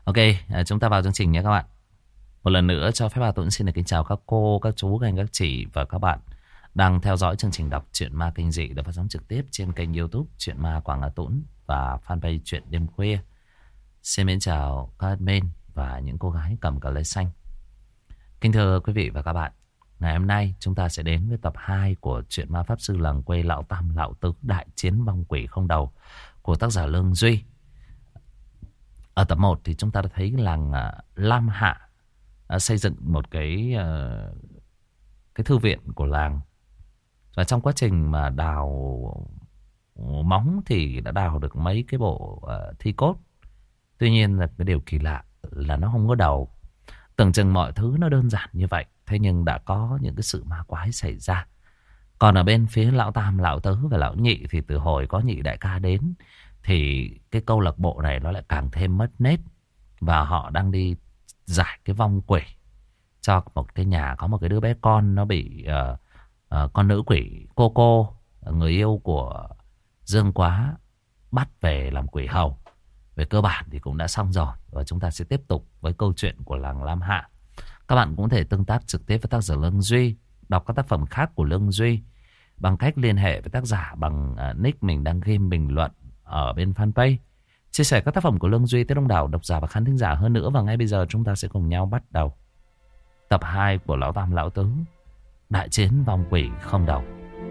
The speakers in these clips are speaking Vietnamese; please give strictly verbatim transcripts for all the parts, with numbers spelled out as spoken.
Ok, à, chúng ta vào chương trình nhé các bạn. Một lần nữa cho phép bà Tuấn xin được kính chào các cô, các chú, các anh, các chị và các bạn đang theo dõi chương trình đọc truyện ma kinh dị được phát sóng trực tiếp trên kênh YouTube Truyện Ma Quảng Hà Tuấn và fanpage Truyện Đêm Khuya. Xin mến chào các admin và những cô gái cầm cờ lê xanh. Kính thưa quý vị và các bạn, ngày hôm nay chúng ta sẽ đến với tập hai của truyện Ma Pháp Sư Làng Quê Lão Tam Lão Tứ Đại Chiến Vong Quỷ Không Đầu của tác giả Lương Duy. Ở tập một thì chúng ta đã thấy làng uh, Lam Hạ uh, xây dựng một cái uh, cái thư viện của làng. Và trong quá trình mà đào móng thì đã đào được mấy cái bộ uh, thi cốt. Tuy nhiên là cái điều kỳ lạ là nó không có đầu. Tưởng chừng mọi thứ nó đơn giản như vậy, thế nhưng đã có những cái sự ma quái xảy ra. Còn ở bên phía Lão Tam, Lão Tứ và Lão Nhị thì từ hồi có Nhị đại ca đến thì cái câu lạc bộ này nó lại càng thêm mất nết. Và họ đang đi giải cái vong quỷ cho một cái nhà có một cái đứa bé con nó bị uh, uh, con nữ quỷ cô cô, người yêu của Dương Quá, bắt về làm quỷ hầu. Về cơ bản thì cũng đã xong rồi. Và chúng ta sẽ tiếp tục với câu chuyện của làng Lam Hạ. Các bạn cũng có thể tương tác trực tiếp với tác giả Lương Duy, đọc các tác phẩm khác của Lương Duy bằng cách liên hệ với tác giả bằng uh, nick mình đang ghi bình luận ở bên fanpage. Chia sẻ các tác phẩm của Lương Duy tới đông đảo độc giả và khán thính giả hơn nữa. Và ngay bây giờ chúng ta sẽ cùng nhau bắt đầu tập hai của Lão Tam Lão Tứ Đại Chiến Vong Quỷ Không Đầu.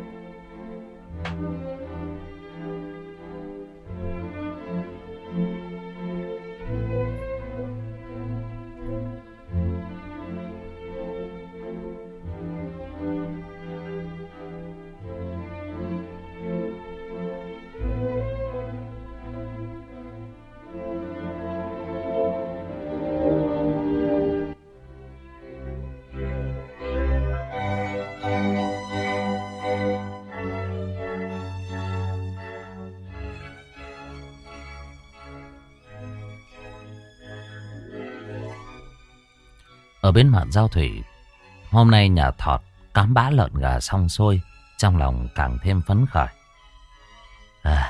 Ở bên mạn Giao Thủy, hôm nay nhà Thọt cám bã lợn gà xong xuôi, trong lòng càng thêm phấn khởi. À,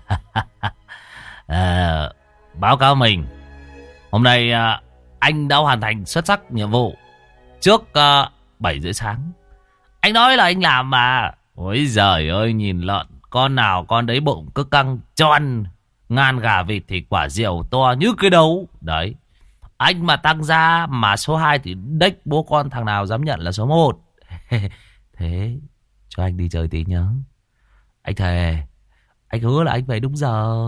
à, báo cáo mình, hôm nay à, anh đã hoàn thành xuất sắc nhiệm vụ trước à, bảy rưỡi sáng. Anh nói là anh làm mà. Ôi giời ơi, nhìn lợn con nào con đấy bụng cứ căng cho ăn ngàn gà vịt thì quả diều to như cái đấu. Đấy, anh mà tăng ra mà số hai thì đếch bố con thằng nào dám nhận là số một. Thế cho anh đi chơi tí nhớ. Anh thề, anh hứa là anh về đúng giờ.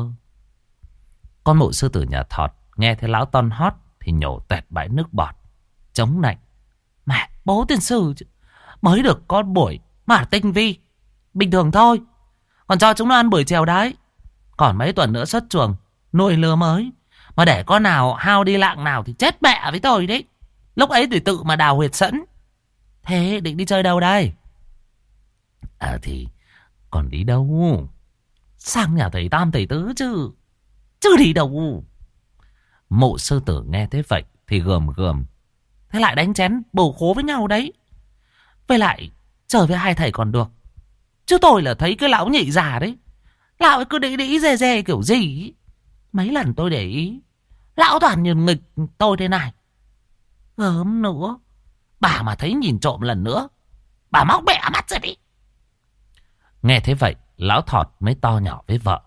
Con mụ sư tử nhà Thọt nghe thấy lão Ton hót thì nhổ tẹt bãi nước bọt, chống nạnh. Mẹ, bố tiên sư chứ, mới được con buổi mà tinh vi, bình thường thôi. Còn cho chúng nó ăn buổi chiều đấy. Còn mấy tuần nữa xuất chuồng nuôi lứa mới, mà để con nào hao đi lạng nào thì chết mẹ với tôi đấy. Lúc ấy thì tự mà đào huyệt sẵn. Thế định đi chơi đâu đây? À thì còn đi đâu? Sang nhà thầy Tam thầy Tứ chứ. Chứ đi đâu? Mụ sư tử nghe thế vậy thì gườm gườm. Thế lại đánh chén bầu khố với nhau đấy. Với lại chơi với hai thầy còn được. Chứ tôi là thấy cái lão Nhị già đấy, lão ấy cứ đĩ đĩ dè dè kiểu gì ý. Mấy lần tôi để ý, lão toàn nhìn nghịch tôi thế này. Gớm nữa, bà mà thấy nhìn trộm lần nữa, bà móc bẻ mắt ra đi. Nghe thế vậy, lão Thọt mới to nhỏ với vợ.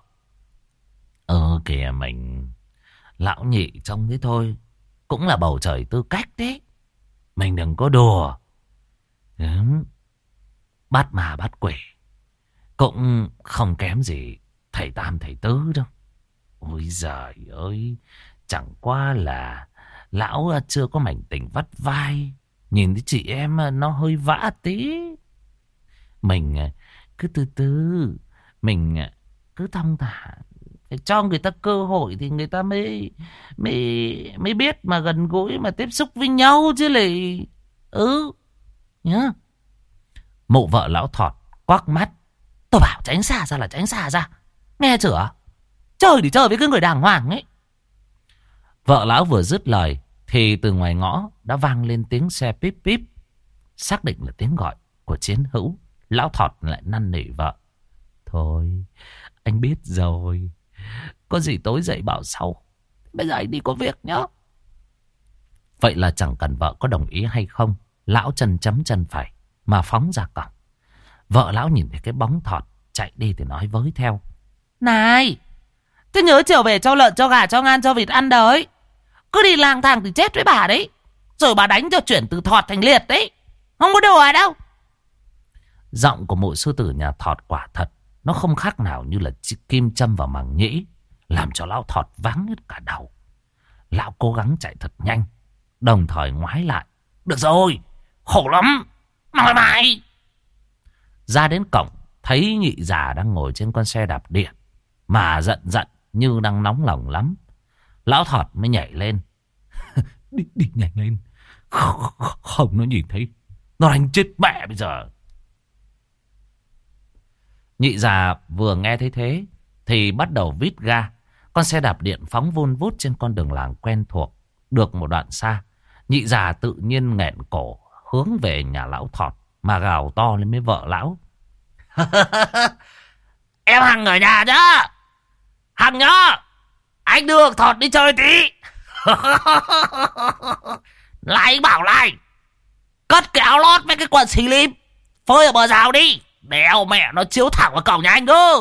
Ờ kìa mình, lão Nhị trông thế thôi cũng là bầu trời tư cách đấy. Mình đừng có đùa. Gớm, bắt mà bắt quỷ cũng không kém gì thầy Tam thầy Tứ đâu. Ôi giời ơi, chẳng qua là lão chưa có mảnh tình vắt vai. Nhìn thấy chị em nó hơi vã tí. Mình cứ từ từ, mình cứ thong thả, phải cho người ta cơ hội thì người ta mới mới mới biết mà gần gũi mà tiếp xúc với nhau chứ lì. Ừ nhá. Mụ vợ lão Thọt quắc mắt. Tôi bảo tránh xa ra là tránh xa ra, nghe chưa? Chơi thì chơi với cái người đàng hoàng ấy. Vợ lão vừa dứt lời thì từ ngoài ngõ đã vang lên tiếng xe píp píp. Xác định là tiếng gọi của Chiến Hữu, lão Thọt lại năn nỉ vợ. Thôi, anh biết rồi. Có gì tối dậy bảo sau. Bây giờ anh đi có việc nhá. Vậy là chẳng cần vợ có đồng ý hay không, lão chân chấm chân phải mà phóng ra cổng. Vợ lão nhìn thấy cái bóng thọt chạy đi thì nói với theo: Này, thế nhớ chiều về cho lợn, cho gà, cho ngan, cho vịt ăn đấy. Cứ đi lang thang thì chết với bà đấy. Rồi bà đánh cho chuyển từ thọt thành liệt đấy. Không có đùa đâu. Giọng của mụ sư tử nhà thọt quả thật nó không khác nào như là kim châm vào màng nhĩ, làm cho lão thọt váng hết cả đầu. Lão cố gắng chạy thật nhanh, đồng thời ngoái lại: Được rồi, khổ lắm, nói mày. Ra đến cổng, thấy nhị già đang ngồi trên con xe đạp điện, mà giận giận như đang nóng lòng lắm. Lão thọt mới nhảy lên. Đi, đi nhanh lên. Không, không nó nhìn thấy, nó đánh chết mẹ bây giờ. Nhị già vừa nghe thấy thế thì bắt đầu vít ga. Con xe đạp điện phóng vun vút trên con đường làng quen thuộc. Được một đoạn xa, nhị già tự nhiên nghẹn cổ hướng về nhà lão thọt mà gào to lên với vợ lão: Em Hằng ở nhà nhá. Hằng nhá, anh đưa thọt đi chơi tí. Lại anh bảo này, cất cái áo lót với cái quần xì lim phơi ở bờ rào đi, đéo mẹ nó chiếu thẳng vào cổng nhà anh cơ.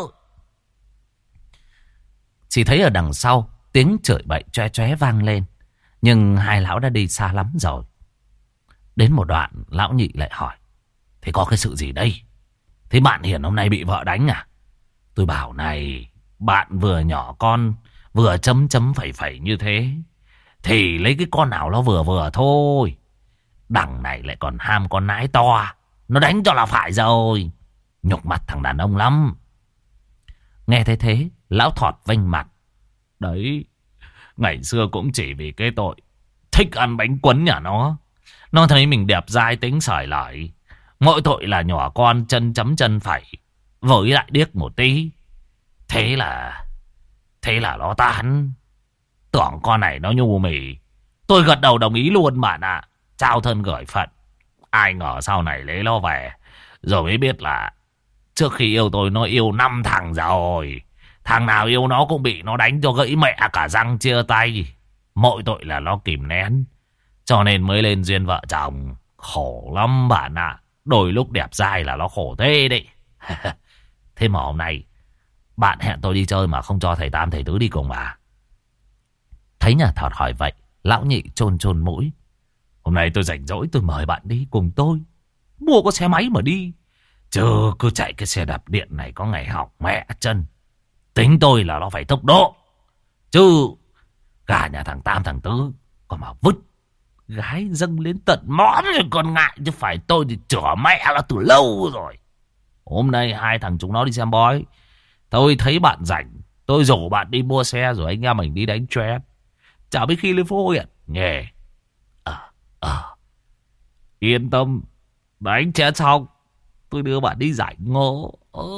Chỉ thấy ở đằng sau tiếng chửi bậy choe choé vang lên, nhưng hai lão đã đi xa lắm rồi. Đến một đoạn, lão nhị lại hỏi: Thế có cái sự gì đây? Thế bạn Hiền hôm nay bị vợ đánh à? Tôi bảo này, bạn vừa nhỏ con, vừa chấm chấm phẩy phẩy như thế, thì lấy cái con nào nó vừa vừa thôi. Đằng này lại còn ham con nái to, nó đánh cho là phải rồi. Nhục mặt thằng đàn ông lắm. Nghe thấy thế, lão thọt vênh mặt: Đấy, ngày xưa cũng chỉ vì cái tội thích ăn bánh quấn nhà nó. Nó thấy mình đẹp dai tính sởi lởi. Mỗi tội là nhỏ con chân chấm chân phải, với lại điếc một tí. Thế là Thế là nó tán. Tưởng con này nó nhu mì. Tôi gật đầu đồng ý luôn bạn ạ. Trao thân gửi phận. Ai ngờ sau này lấy nó về, rồi mới biết là trước khi yêu tôi nó yêu năm thằng rồi. Thằng nào yêu nó cũng bị nó đánh cho gãy mẹ cả răng chia tay. Mỗi tội là nó kìm nén, cho nên mới lên duyên vợ chồng. Khổ lắm bạn ạ. Đôi lúc đẹp dai là nó khổ thế đấy. Thế mà hôm nay bạn hẹn tôi đi chơi mà không cho thầy Tam thầy Tứ đi cùng à? Thấy nhà thọt hỏi vậy, lão nhị chôn chôn mũi: Hôm nay tôi rảnh rỗi, tôi mời bạn đi cùng tôi. Mua có xe máy mà đi, chứ cứ chạy cái xe đạp điện này có ngày hỏng mẹ chân. Tính tôi là nó phải tốc độ, chứ gà nhà thằng Tam thằng Tứ còn mà vứt gái dâng lên tận mõm rồi còn ngại, chứ phải tôi thì chửa mẹ là từ lâu rồi. Hôm nay hai thằng chúng nó đi xem bói, tôi thấy bạn rảnh, tôi rủ bạn đi mua xe rồi anh em mình đi đánh chén. Chả biết khi lên phố huyện nhề. Ờ Ờ Yên tâm, đánh chén xong tôi đưa bạn đi giải ngộ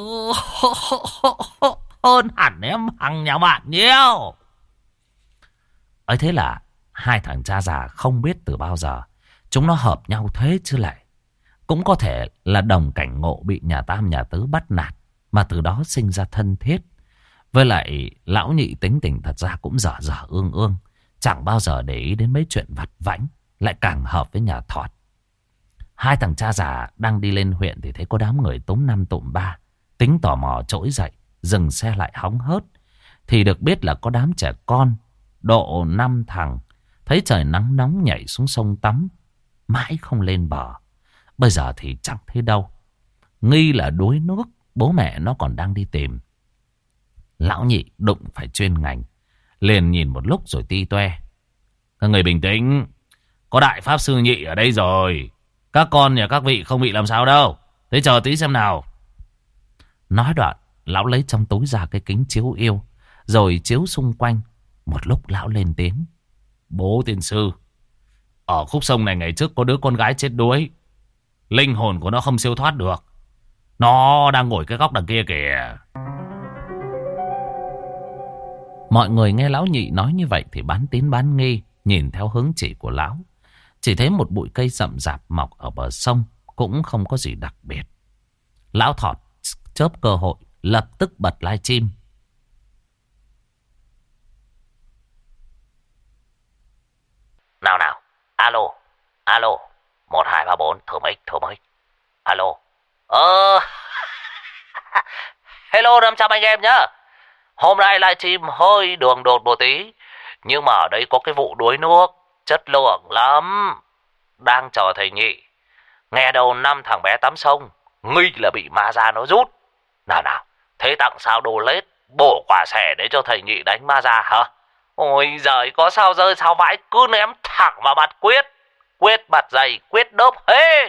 hơn hẳn em Hằng nhà bạn nhiều. Ấy thế là hai thằng cha già không biết từ bao giờ chúng nó hợp nhau thế chứ lại. Cũng có thể là đồng cảnh ngộ bị nhà Tam nhà Tứ bắt nạt, mà từ đó sinh ra thân thiết. Với lại lão nhị tính tình thật ra cũng dở dở ương ương, chẳng bao giờ để ý đến mấy chuyện vặt vãnh, lại càng hợp với nhà thọt. Hai thằng cha già đang đi lên huyện thì thấy có đám người túm năm tụm ba, tính tò mò trỗi dậy, dừng xe lại hóng hớt. Thì được biết là có đám trẻ con độ năm thằng thấy trời nắng nóng nhảy xuống sông tắm, mãi không lên bờ. Bây giờ thì chẳng thấy đâu, nghi là đuối nước, bố mẹ nó còn đang đi tìm. Lão nhị đụng phải chuyên ngành, liền nhìn một lúc rồi ti toe: Các người bình tĩnh, có đại pháp sư nhị ở đây rồi, các con nhà các vị không bị làm sao đâu. Thế chờ tí xem nào. Nói đoạn, lão lấy trong túi ra cái kính chiếu yêu, rồi chiếu xung quanh. Một lúc lão lên tiếng: Bố tiên sư, ở khúc sông này ngày trước có đứa con gái chết đuối, linh hồn của nó không siêu thoát được. Nó đang ngồi cái góc đằng kia kìa. Mọi người nghe lão nhị nói như vậy thì bán tín bán nghi, nhìn theo hướng chỉ của lão. Chỉ thấy một bụi cây rậm rạp mọc ở bờ sông, cũng không có gì đặc biệt. Lão thọt chớp cơ hội, lập tức bật livestream. Nào nào, Alo, alo, một hai ba bốn, thử mic, thử mic. Alo, ờ, hello năm trăm anh em nhá. Hôm nay livestream hơi đường đột một tí, nhưng mà ở đây có cái vụ đuối nước, chất lượng lắm. Đang chờ thầy nhị. Nghe đầu năm thằng bé tắm sông, nghi là bị ma ra nó rút. Nào nào, thế tặng sao đồ lết, bổ quả xẻ để cho thầy nhị đánh ma ra hả? Ôi giời, có sao rơi sao vãi, cứ ném thẳng vào mặt Quyết. Quyết mặt dày, Quyết đớp hết.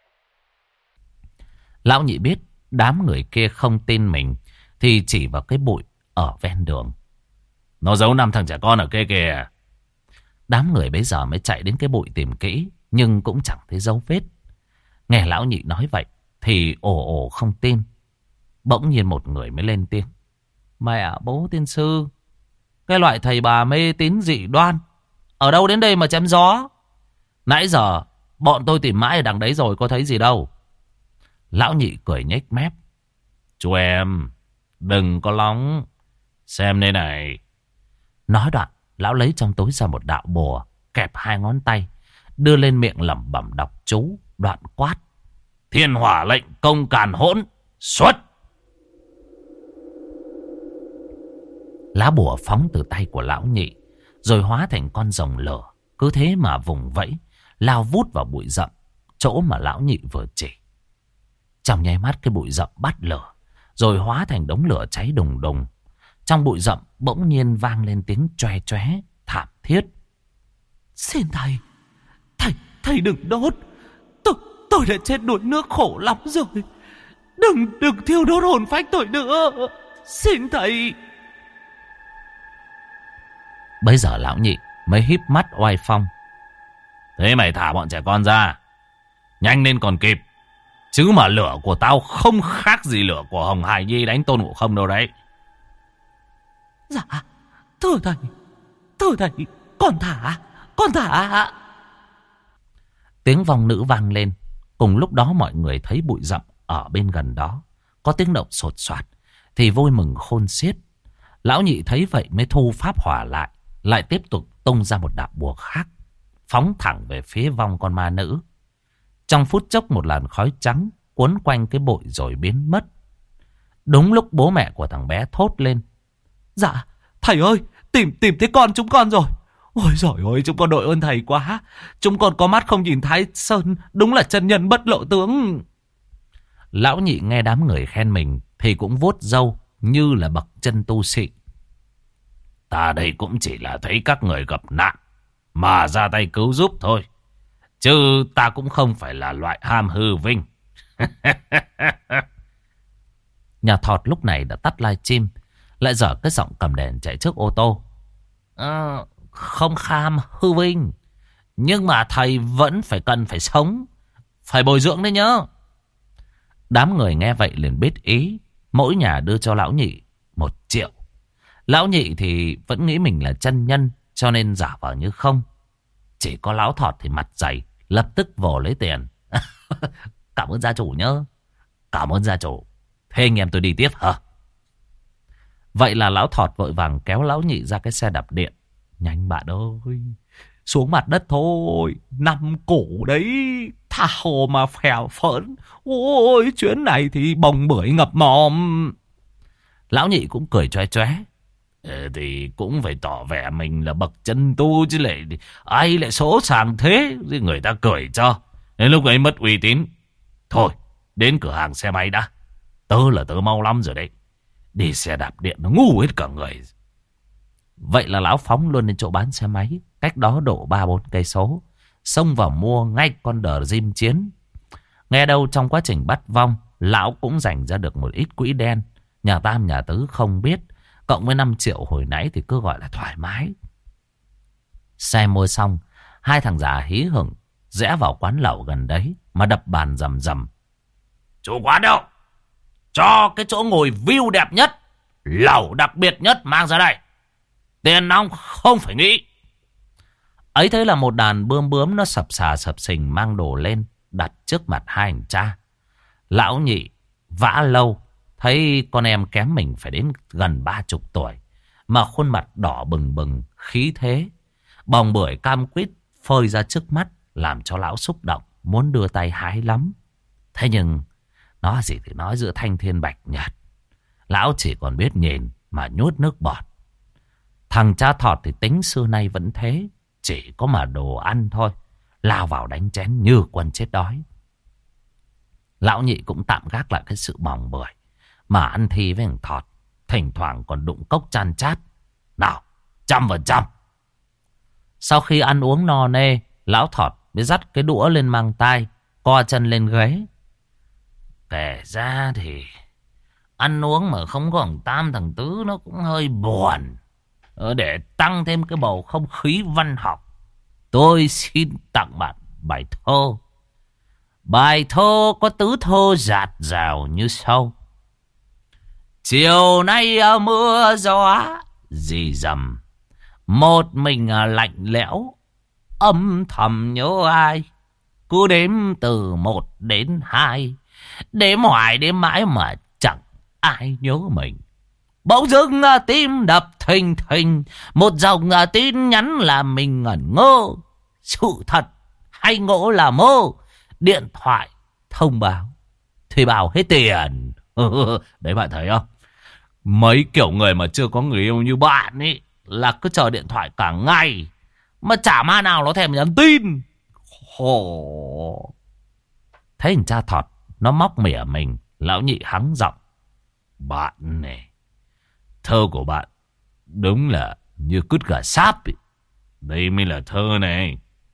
Lão nhị biết đám người kia không tin mình, thì chỉ vào cái bụi ở ven đường. Nó giấu năm thằng trẻ con ở kia kìa. Đám người bây giờ mới chạy đến cái bụi tìm kỹ, nhưng cũng chẳng thấy dấu vết. Nghe lão nhị nói vậy thì ồ ồ không tin. Bỗng nhiên một người mới lên tiếng. Mẹ bố tiên sư, cái loại thầy bà mê tín dị đoan ở đâu đến đây mà chém gió? Nãy giờ bọn tôi tìm mãi ở đằng đấy rồi, có thấy gì đâu. Lão nhị cười nhếch mép. Chú em đừng có lóng, xem đây này. Nói đoạn, lão lấy trong túi ra một đạo bùa, kẹp hai ngón tay, đưa lên miệng lẩm bẩm đọc chú, đoạn quát. Thiên hỏa lệnh công càn hỗn, xuất! Lá bùa phóng từ tay của lão nhị, rồi hóa thành con rồng lửa, cứ thế mà vùng vẫy, lao vút vào bụi rậm, chỗ mà lão nhị vừa chỉ. Trong nháy mắt cái bụi rậm bắt lửa, rồi hóa thành đống lửa cháy đùng đùng. Trong bụi rậm bỗng nhiên vang lên tiếng choe choé thảm thiết. Xin thầy, thầy, thầy đừng đốt. Tôi, tôi đã chết đuối nước khổ lắm rồi. Đừng, đừng thiêu đốt hồn phách tôi nữa. Xin thầy. Bây giờ lão nhị mới híp mắt oai phong. Thế mày thả bọn trẻ con ra, nhanh lên còn kịp. Chứ mà lửa của tao không khác gì lửa của Hồng Hải Nhi đánh Tôn Ngộ Không đâu đấy. Dạ, thưa thầy, thưa thầy, con thả, con thả. Tiếng vong nữ vang lên. Cùng lúc đó mọi người thấy bụi rậm ở bên gần đó có tiếng động sột soạt, thì vui mừng khôn xiết. Lão nhị thấy vậy mới thu pháp hỏa lại, lại tiếp tục tung ra một đạo bùa khác, phóng thẳng về phía vong con ma nữ. Trong phút chốc một làn khói trắng cuốn quanh cái bụi rồi biến mất. Đúng lúc bố mẹ của thằng bé thốt lên. Dạ, thầy ơi, tìm tìm thấy con chúng con rồi. Ôi giời ơi, chúng con đội ơn thầy quá. Chúng con có mắt không nhìn Thái Sơn, đúng là chân nhân bất lộ tướng. Lão nhị nghe đám người khen mình thì cũng vuốt râu như là bậc chân tu sĩ. Ta đây cũng chỉ là thấy các người gặp nạn mà ra tay cứu giúp thôi, chứ ta cũng không phải là loại ham hư vinh. Nhà thọt lúc này đã tắt livestream, lại dở cái giọng cầm đèn chạy trước ô tô. À, không kham hư vinh, nhưng mà thầy vẫn phải cần phải sống, phải bồi dưỡng đấy nhớ. Đám người nghe vậy liền biết ý, mỗi nhà đưa cho lão nhị một triệu. Lão nhị thì vẫn nghĩ mình là chân nhân, cho nên giả vờ như không. Chỉ có lão thọt thì mặt dày, lập tức vồ lấy tiền. Cảm ơn gia chủ nhớ. Cảm ơn gia chủ. Thế anh em tôi đi tiếp hả? Vậy là lão thọt vội vàng kéo lão nhị ra cái xe đạp điện. Nhanh bạn ơi, xuống mặt đất thôi. Năm cổ đấy, tha hồ mà phèo phỡn. Ôi, chuyến này thì bồng bưởi ngập mồm. Lão nhị cũng cười choe choé. Ờ, thì cũng phải tỏ vẻ mình là bậc chân tu chứ lại ai lại số sàng thế, người ta cười cho. Đến lúc ấy mất uy tín. Thôi, đến cửa hàng xe máy đã. Tớ là tớ mau lắm rồi đấy. Đi xe đạp điện nó ngu hết cả người. Vậy là lão phóng luôn đến chỗ bán xe máy, cách đó độ ba bốn cây số, xông vào mua ngay con đờ diêm chiến. Nghe đâu trong quá trình bắt vong, lão cũng dành ra được một ít quỹ đen. Nhà tam nhà tứ không biết, cộng với năm triệu hồi nãy thì cứ gọi là thoải mái. Xe mua xong, hai thằng già hí hửng rẽ vào quán lẩu gần đấy mà đập bàn rầm rầm. Chủ quán đâu? Cho cái chỗ ngồi view đẹp nhất, lẩu đặc biệt nhất mang ra đây. Tiền nong không phải nghĩ. Ấy thế là một đàn bươm bướm nó sập xà sập sình mang đồ lên, đặt trước mặt hai anh cha. Lão nhị vã lâu, thấy con em kém mình phải đến gần ba chục tuổi, mà khuôn mặt đỏ bừng bừng, khí thế. Bồng bưởi cam quýt phơi ra trước mắt, làm cho lão xúc động, muốn đưa tay hái lắm. Thế nhưng, nói gì thì nói, giữa thanh thiên bạch nhật, lão chỉ còn biết nhìn mà nhốt nước bọt. Thằng cha thọt thì tính xưa nay vẫn thế, chỉ có mà đồ ăn thôi, lao vào đánh chén như quân chết đói. Lão Nhị cũng tạm gác lại cái sự bỏng bưởi, mà ăn thi với thằng Thọt, thỉnh thoảng còn đụng cốc chan chát. Nào, trăm phần trăm. Sau khi ăn uống no nê, lão Thọt mới dắt cái đũa lên mang tai, co chân lên ghế. Kể ra thì ăn uống mà không có thằng Tam thằng Tứ nó cũng hơi buồn. Để tăng thêm cái bầu không khí văn học, tôi xin tặng bạn bài thơ. Bài thơ có tứ thơ dạt dào như sau. Chiều nay mưa gió rì rầm, một mình lạnh lẽo âm thầm nhớ ai. Cứ đếm từ một đến hai, đếm hoài đếm mãi mà chẳng ai nhớ mình. Bỗng dưng tim đập thình thình, một dòng tin nhắn làm mình ngẩn ngơ. Sự thật hay ngộ là mơ, điện thoại thông báo thuê bao hết tiền. Đấy bạn thấy không? Mấy kiểu người mà chưa có người yêu như bạn ấy là cứ chờ điện thoại cả ngày, mà chả ma nào nó thèm nhắn tin. Khổ. Thấy thằng cha Thọt nó móc mỉa mình, lão Nhị hắng giọng. Bạn này, thơ của bạn đúng là như cứt gà sáp ấy. Đây mới là thơ này.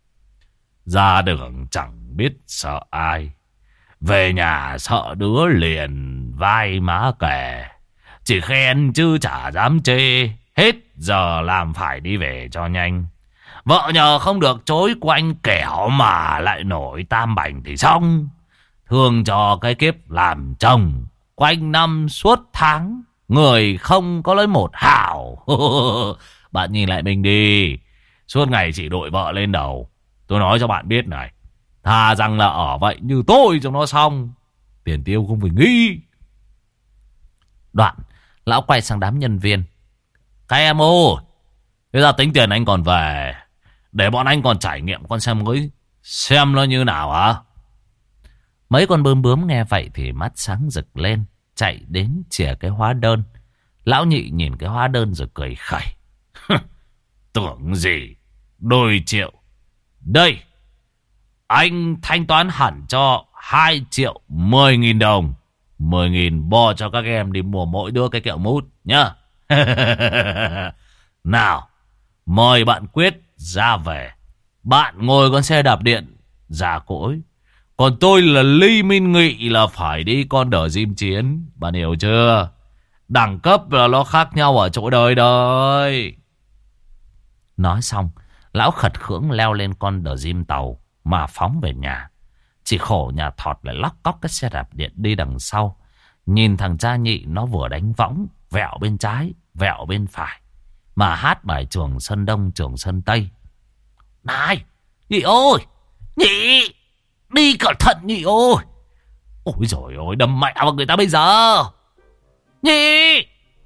Ra đường chẳng biết sợ ai, về nhà sợ đứa liền vai má kề. Chỉ khen chứ chả dám chê, hết giờ làm phải đi về cho nhanh. Vợ nhờ không được chối quanh, kẻo mà lại nổi tam bành thì xong. Thương cho cái kiếp làm chồng, quanh năm suốt tháng, người không có lấy một hào. Bạn nhìn lại mình đi, suốt ngày chỉ đội vợ lên đầu. Tôi nói cho bạn biết này, thà rằng là ở vậy như tôi cho nó xong, tiền tiêu không phải nghĩ. Đoạn lão quay sang đám nhân viên. Các em ơi, bây giờ tính tiền anh còn về, để bọn anh còn trải nghiệm con xe mới, xem nó như nào hả? Mấy con bướm bướm nghe vậy thì mắt sáng rực lên, chạy đến chìa cái hóa đơn. Lão Nhị nhìn cái hóa đơn rồi cười khẩy. Tưởng gì, đôi triệu. Đây, anh thanh toán hẳn cho hai triệu mười nghìn đồng. Mười nghìn bo cho các em đi mua mỗi đứa cái kẹo mút nhá. Nào, mời bạn Quyết ra về. Bạn ngồi con xe đạp điện già cỗi, còn tôi là Ly Minh Nghị là phải đi con đờ diêm chiến. Bạn hiểu chưa? Đẳng cấp là nó khác nhau ở chỗ đời đời. Nói xong, lão khật khưỡng leo lên con đờ diêm tàu mà phóng về nhà. Chỉ khổ nhà Thọt lại lóc cóc cái xe đạp điện đi đằng sau. Nhìn thằng cha Nhị nó vừa đánh võng, vẹo bên trái, vẹo bên phải, mà hát bài Trường Sơn Đông, Trường Sơn Tây. Này, Nhị ơi, Nhị, đi cẩn thận Nhị ơi. Ôi dồi ôi, đâm mẹ vào người ta bây giờ. Nhị.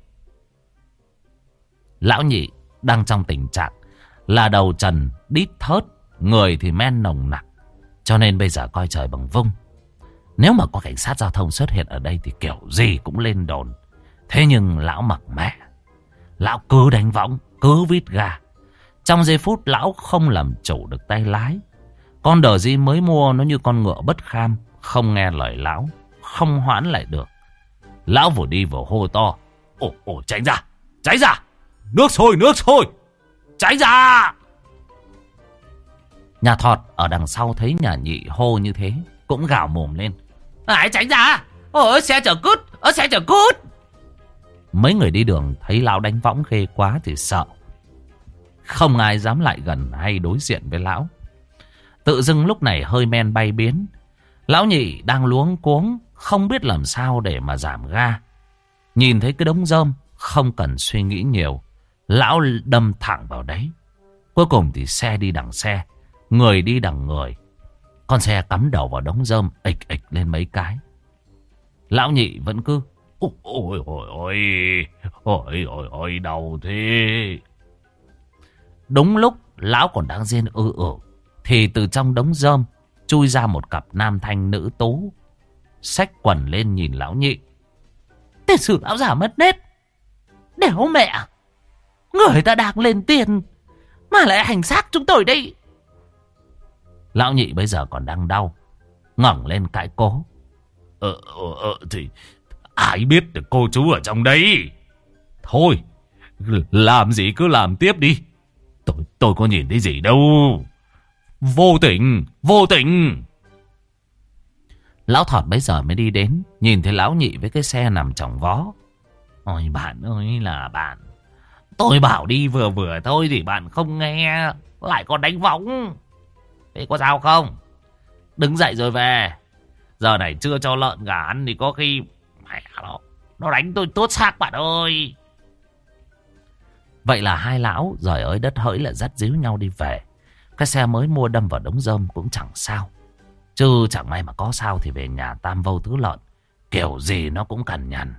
Lão Nhị đang trong tình trạng là đầu trần, đít thớt, người thì men nồng nặc, cho nên bây giờ coi trời bằng vung. Nếu mà có cảnh sát giao thông xuất hiện ở đây thì kiểu gì cũng lên đồn. Thế nhưng lão mặc mẹ, lão cứ đánh võng, cứ vít ga. Trong giây phút lão không làm chủ được tay lái. Con đờ di mới mua nó như con ngựa bất kham, không nghe lời lão, không hoãn lại được. Lão vừa đi vừa hô to. Ồ, ồ, tránh ra, tránh ra. Nước sôi, nước sôi, tránh ra. Nhà Thọt ở đằng sau thấy nhà Nhị hô như thế, cũng gào mồm lên. Hãy tránh ra. Ôi, xe chở cút, ở xe chở cút. Mấy người đi đường thấy lão đánh võng ghê quá thì sợ, không ai dám lại gần hay đối diện với lão. Tự dưng lúc này hơi men bay biến. Lão Nhị đang luống cuống, không biết làm sao để mà giảm ga. Nhìn thấy cái đống rơm, không cần suy nghĩ nhiều, lão đâm thẳng vào đấy. Cuối cùng thì xe đi đằng xe, người đi đằng người. Con xe cắm đầu vào đống rơm, ịch ịch lên mấy cái. Lão Nhị vẫn cứ ôi ôi ôi ôi ôi ôi ôi đau thế. Đúng lúc lão còn đang rên ư ử thì từ trong đống rơm chui ra một cặp nam thanh nữ tú, xách quần lên nhìn lão nhị. Tiền sử lão già mất nết. Đéo mẹ, người ta đang lên tiền mà lại hành xác chúng tôi đây. Lão nhị bây giờ còn đang đau, ngẩng lên cãi cố. Ờ, ờ, ờ, thì ai biết được cô chú ở trong đấy. Thôi, làm gì cứ làm tiếp đi. Tôi, tôi có nhìn thấy gì đâu. Vô tình, vô tình. Lão Thọt bấy giờ mới đi đến, nhìn thấy lão nhị với cái xe nằm chồng vó. Ôi bạn ơi là bạn, tôi bảo đi vừa vừa thôi thì bạn không nghe, lại còn đánh võng. Thế có sao không? Đứng dậy rồi về. Giờ này chưa cho lợn gà ăn thì có khi mẹ nó, nó đánh tôi tốt xác bạn ơi. Vậy là hai lão giời ơi đất hỡi lại dắt díu nhau đi về. Cái xe mới mua đâm vào đống rơm cũng chẳng sao. Chứ chẳng may mà có sao thì về nhà tam vâu tứ lợn, kiểu gì nó cũng cằn nhằn.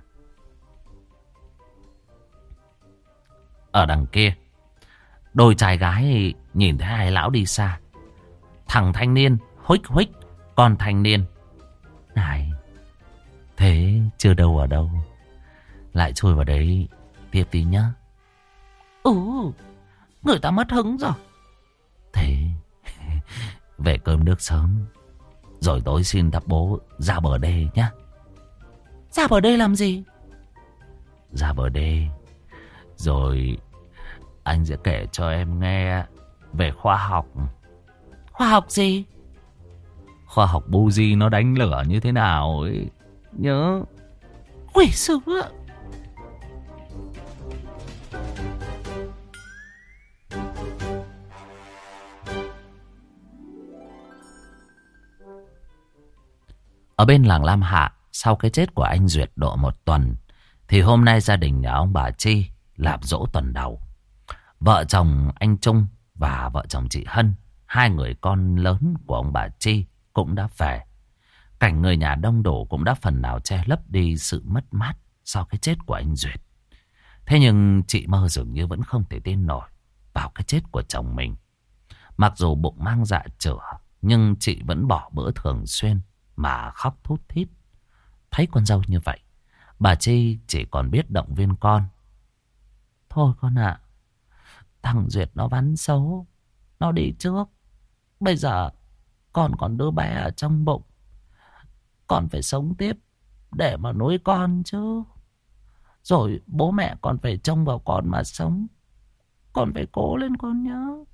Ở đằng kia, đôi trai gái nhìn thấy hai lão đi xa. Thằng thanh niên huých huých con thanh niên. Này, thế chưa đâu ở đâu, lại chui vào đấy tiếp tí nhá. Ừ, người ta mất hứng rồi. Thế về cơm nước sớm, rồi tối xin thắp bố ra bờ đê nhá. Ra bờ đê làm gì? Ra bờ đê rồi anh sẽ kể cho em nghe về khoa học. Khoa học gì? Khoa học Buji nó đánh lửa như thế nào ấy. Nhớ. Quỷ sứ ạ. Ở bên làng Lam Hạ, sau cái chết của anh Duyệt độ một tuần, thì hôm nay gia đình nhà ông bà Chi làm giỗ tuần đầu. Vợ chồng anh Trung và vợ chồng chị Hân, hai người con lớn của ông bà Chi, cũng đã về. Cảnh người nhà đông đủ cũng đã phần nào che lấp đi sự mất mát sau cái chết của anh Duyệt. Thế nhưng chị Mơ dường như vẫn không thể tin nổi vào cái chết của chồng mình. Mặc dù bụng mang dạ chửa, nhưng chị vẫn bỏ bữa thường xuyên mà khóc thút thít. Thấy con dâu như vậy, bà Chi chỉ còn biết động viên con. Thôi con ạ, thằng Duyệt nó vắn xấu, nó đi trước. Bây giờ con còn đứa bé ở trong bụng, con phải sống tiếp để mà nuôi con chứ. Rồi bố mẹ còn phải trông vào con mà sống. Con phải cố lên con nhớ.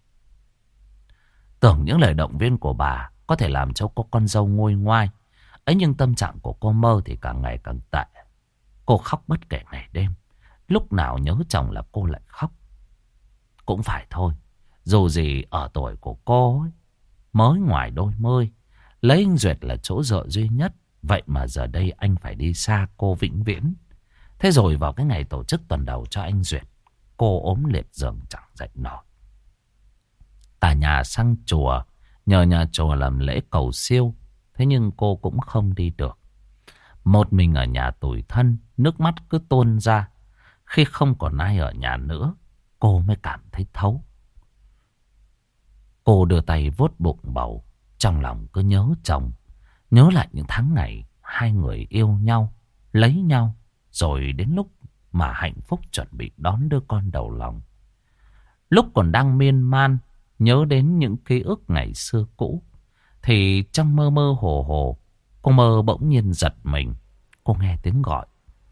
Tưởng những lời động viên của bà có thể làm cho cô con dâu nguôi ngoai. Ấy nhưng tâm trạng của cô Mơ thì càng ngày càng tệ. Cô khóc bất kể ngày đêm. Lúc nào nhớ chồng là cô lại khóc. Cũng phải thôi, dù gì ở tuổi của cô ấy, mới ngoài đôi mươi, lấy anh Duyệt là chỗ dựa duy nhất. Vậy mà giờ đây anh phải đi xa cô vĩnh viễn. Thế rồi vào cái ngày tổ chức tuần đầu cho anh Duyệt, cô ốm liệt giường chẳng dậy nổi. Cả nhà sang chùa, nhờ nhà chùa làm lễ cầu siêu. Thế nhưng cô cũng không đi được. Một mình ở nhà tủi thân, nước mắt cứ tuôn ra. Khi không còn ai ở nhà nữa, cô mới cảm thấy thấu. Cô đưa tay vuốt bụng bầu, trong lòng cứ nhớ chồng. Nhớ lại những tháng ngày hai người yêu nhau, lấy nhau. Rồi đến lúc mà hạnh phúc chuẩn bị đón đứa con đầu lòng. Lúc còn đang miên man, nhớ đến những ký ức ngày xưa cũ, thì trong mơ mơ hồ hồ, cô Mơ bỗng nhiên giật mình. Cô nghe tiếng gọi.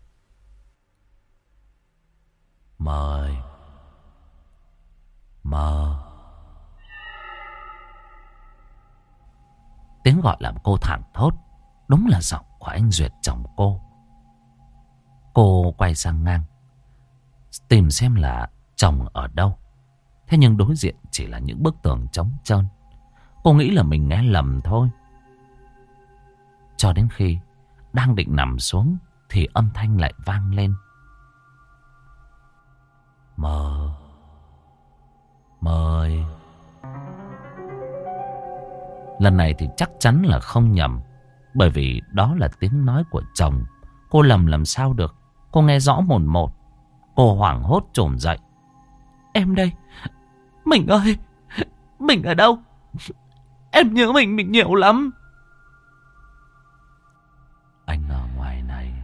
Mời. Mơ. Tiếng gọi làm cô thảng thốt. Đúng là giọng của anh Duyệt chồng cô. Cô quay sang ngang, tìm xem là chồng ở đâu. Thế nhưng đối diện chỉ là những bức tường trống trơn. Cô nghĩ là mình nghe lầm thôi. Cho đến khi đang định nằm xuống thì âm thanh lại vang lên. Mơ. Mời. Lần này thì chắc chắn là không nhầm, bởi vì đó là tiếng nói của chồng. Cô lầm làm sao được. Cô nghe rõ mồn một. Cô hoảng hốt trồm dậy. Em đây. Mình ơi, mình ở đâu? Em nhớ mình mình nhiều lắm. Anh ở ngoài này.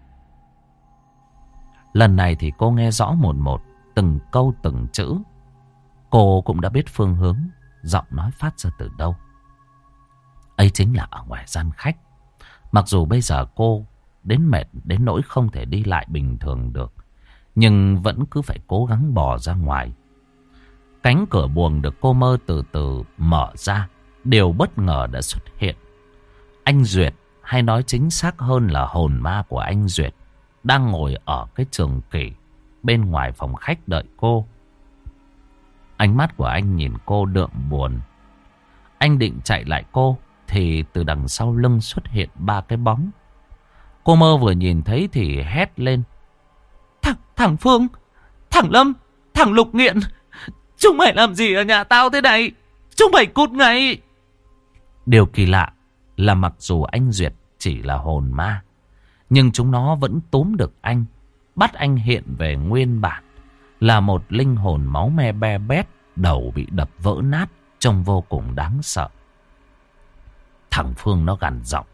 Lần này thì cô nghe rõ một một, từng câu từng chữ. Cô cũng đã biết phương hướng giọng nói phát ra từ đâu. Ấy chính là ở ngoài gian khách. Mặc dù bây giờ cô đến mệt đến nỗi không thể đi lại bình thường được, nhưng vẫn cứ phải cố gắng bò ra ngoài. Cánh cửa buồng được cô Mơ từ từ mở ra. Điều bất ngờ đã xuất hiện. Anh Duyệt, hay nói chính xác hơn là hồn ma của anh Duyệt, đang ngồi ở cái trường kỷ bên ngoài phòng khách đợi cô. Ánh mắt của anh nhìn cô đượm buồn. Anh định chạy lại cô thì từ đằng sau lưng xuất hiện ba cái bóng. Cô Mơ vừa nhìn thấy thì hét lên. Thằng, thằng Phương, thằng Lâm, thằng Lục Nghiện, chúng mày làm gì ở nhà tao thế này? Chúng mày cút ngay. Điều kỳ lạ là mặc dù anh Duyệt chỉ là hồn ma, nhưng chúng nó vẫn túm được anh, bắt anh hiện về nguyên bản là một linh hồn máu me be bét, đầu bị đập vỡ nát, trông vô cùng đáng sợ. Thằng Phương nó gằn giọng.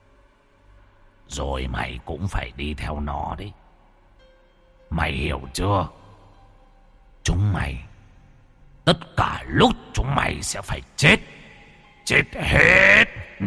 Rồi mày cũng phải đi theo nó đấy. Mày hiểu chưa? Chúng mày, tất cả lúc chúng mày sẽ phải chết. Chết hết.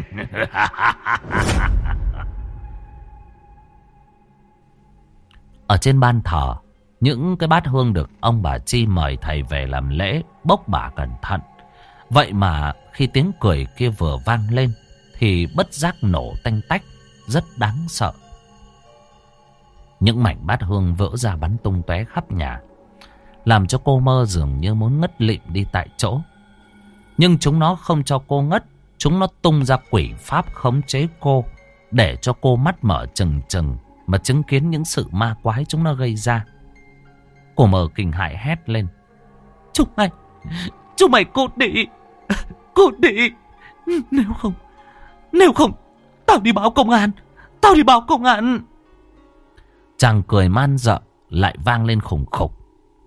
Ở trên ban thờ, những cái bát hương được ông bà Chi mời thầy về làm lễ bốc bả cẩn thận. Vậy mà khi tiếng cười kia vừa vang lên thì bất giác nổ tanh tách, rất đáng sợ. Những mảnh bát hương vỡ ra bắn tung tóe khắp nhà, làm cho cô Mơ dường như muốn ngất lịm đi tại chỗ. Nhưng chúng nó không cho cô ngất. Chúng nó tung ra quỷ pháp khống chế cô, để cho cô mắt mở trừng trừng mà chứng kiến những sự ma quái chúng nó gây ra. Cô Mơ kinh hãi hét lên. Chúng mày, chúng mày cút đi, cút đi. Nếu không, nếu không, tao đi báo công an, tao đi báo công an. Chàng cười man dợ lại vang lên khủng khục.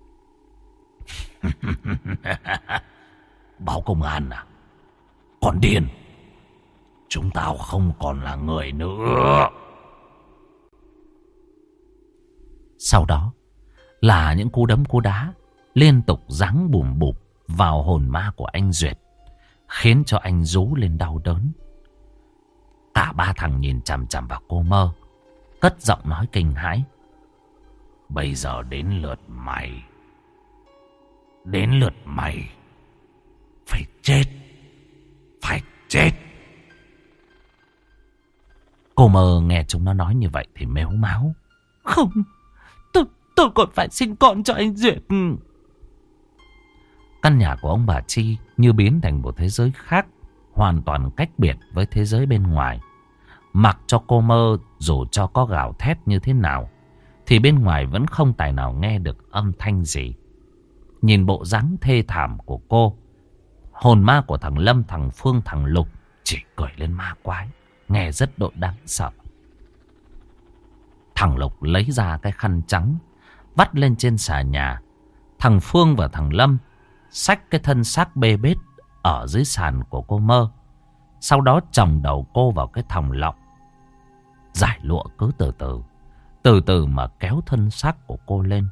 Báo công an à? Còn điên. Chúng tao không còn là người nữa. Sau đó là những cú đấm cú đá liên tục giáng bùm bụp vào hồn ma của anh Duyệt, khiến cho anh rú lên đau đớn. Cả ba thằng nhìn chằm chằm vào cô Mơ, cất giọng nói kinh hãi. Bây giờ đến lượt mày. Đến lượt mày. Phải chết. Phải chết. Cô Mơ nghe chúng nó nói như vậy thì mếu máo. Không, tôi, tôi còn phải sinh con cho anh Duyệt. Căn nhà của ông bà Chi như biến thành một thế giới khác, hoàn toàn cách biệt với thế giới bên ngoài. Mặc cho cô Mơ dù cho có gào thét như thế nào thì bên ngoài vẫn không tài nào nghe được âm thanh gì. Nhìn bộ dáng thê thảm của cô, hồn ma của thằng Lâm, thằng Phương, thằng Lục chỉ cười lên ma quái, nghe rất độ đáng sợ. Thằng Lục lấy ra cái khăn trắng, vắt lên trên xà nhà. Thằng Phương và thằng Lâm xách cái thân xác bê bết ở dưới sàn của cô Mơ. Sau đó chồng đầu cô vào cái thòng lọng. Giải lụa cứ từ từ, từ từ mà kéo thân xác của cô lên.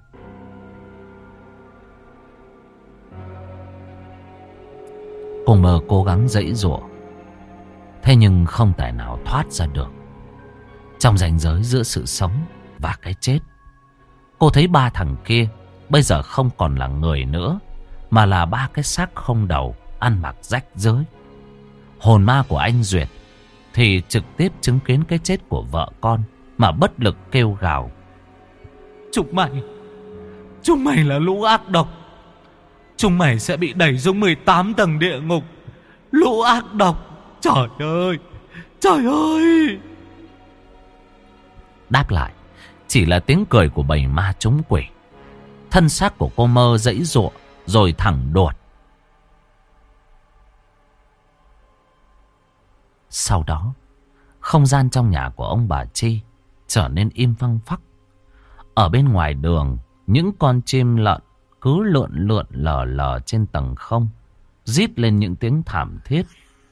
Cô Mơ cố gắng giãy giụa, thế nhưng không thể nào thoát ra được. Trong ranh giới giữa sự sống và cái chết, cô thấy ba thằng kia bây giờ không còn là người nữa, mà là ba cái xác không đầu, ăn mặc rách rưới. Hồn ma của anh Duyệt thì trực tiếp chứng kiến cái chết của vợ con mà bất lực kêu gào. Chúng mày, chúng mày là lũ ác độc. Chúng mày sẽ bị đẩy xuống mười tám tầng địa ngục. Lũ ác độc. Trời ơi, trời ơi. Đáp lại chỉ là tiếng cười của bầy ma trúng quỷ. Thân xác của cô Mơ giãy giụa rồi thẳng đuột. Sau đó, không gian trong nhà của ông bà Chi trở nên im phăng phắc. Ở bên ngoài đường, những con chim lợn cứ lượn lượn lờ lờ trên tầng không. rít lên những tiếng thảm thiết.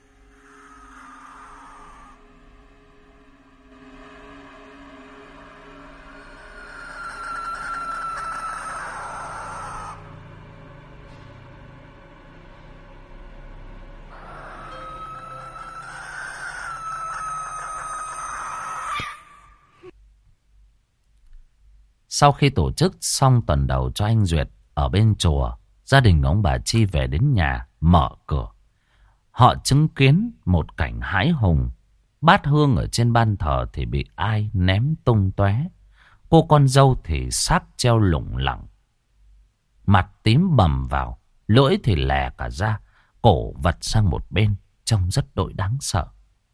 Sau khi tổ chức xong tuần đầu cho anh Duyệt ở bên chùa, gia đình ông bà Chi về đến nhà mở cửa. Họ chứng kiến một cảnh hãi hùng. Bát hương ở trên ban thờ thì bị ai ném tung tóe. Cô con dâu thì xác treo lủng lẳng, mặt tím bầm vào, lưỡi thì lè cả ra, cổ vặt sang một bên, trông rất đội đáng sợ.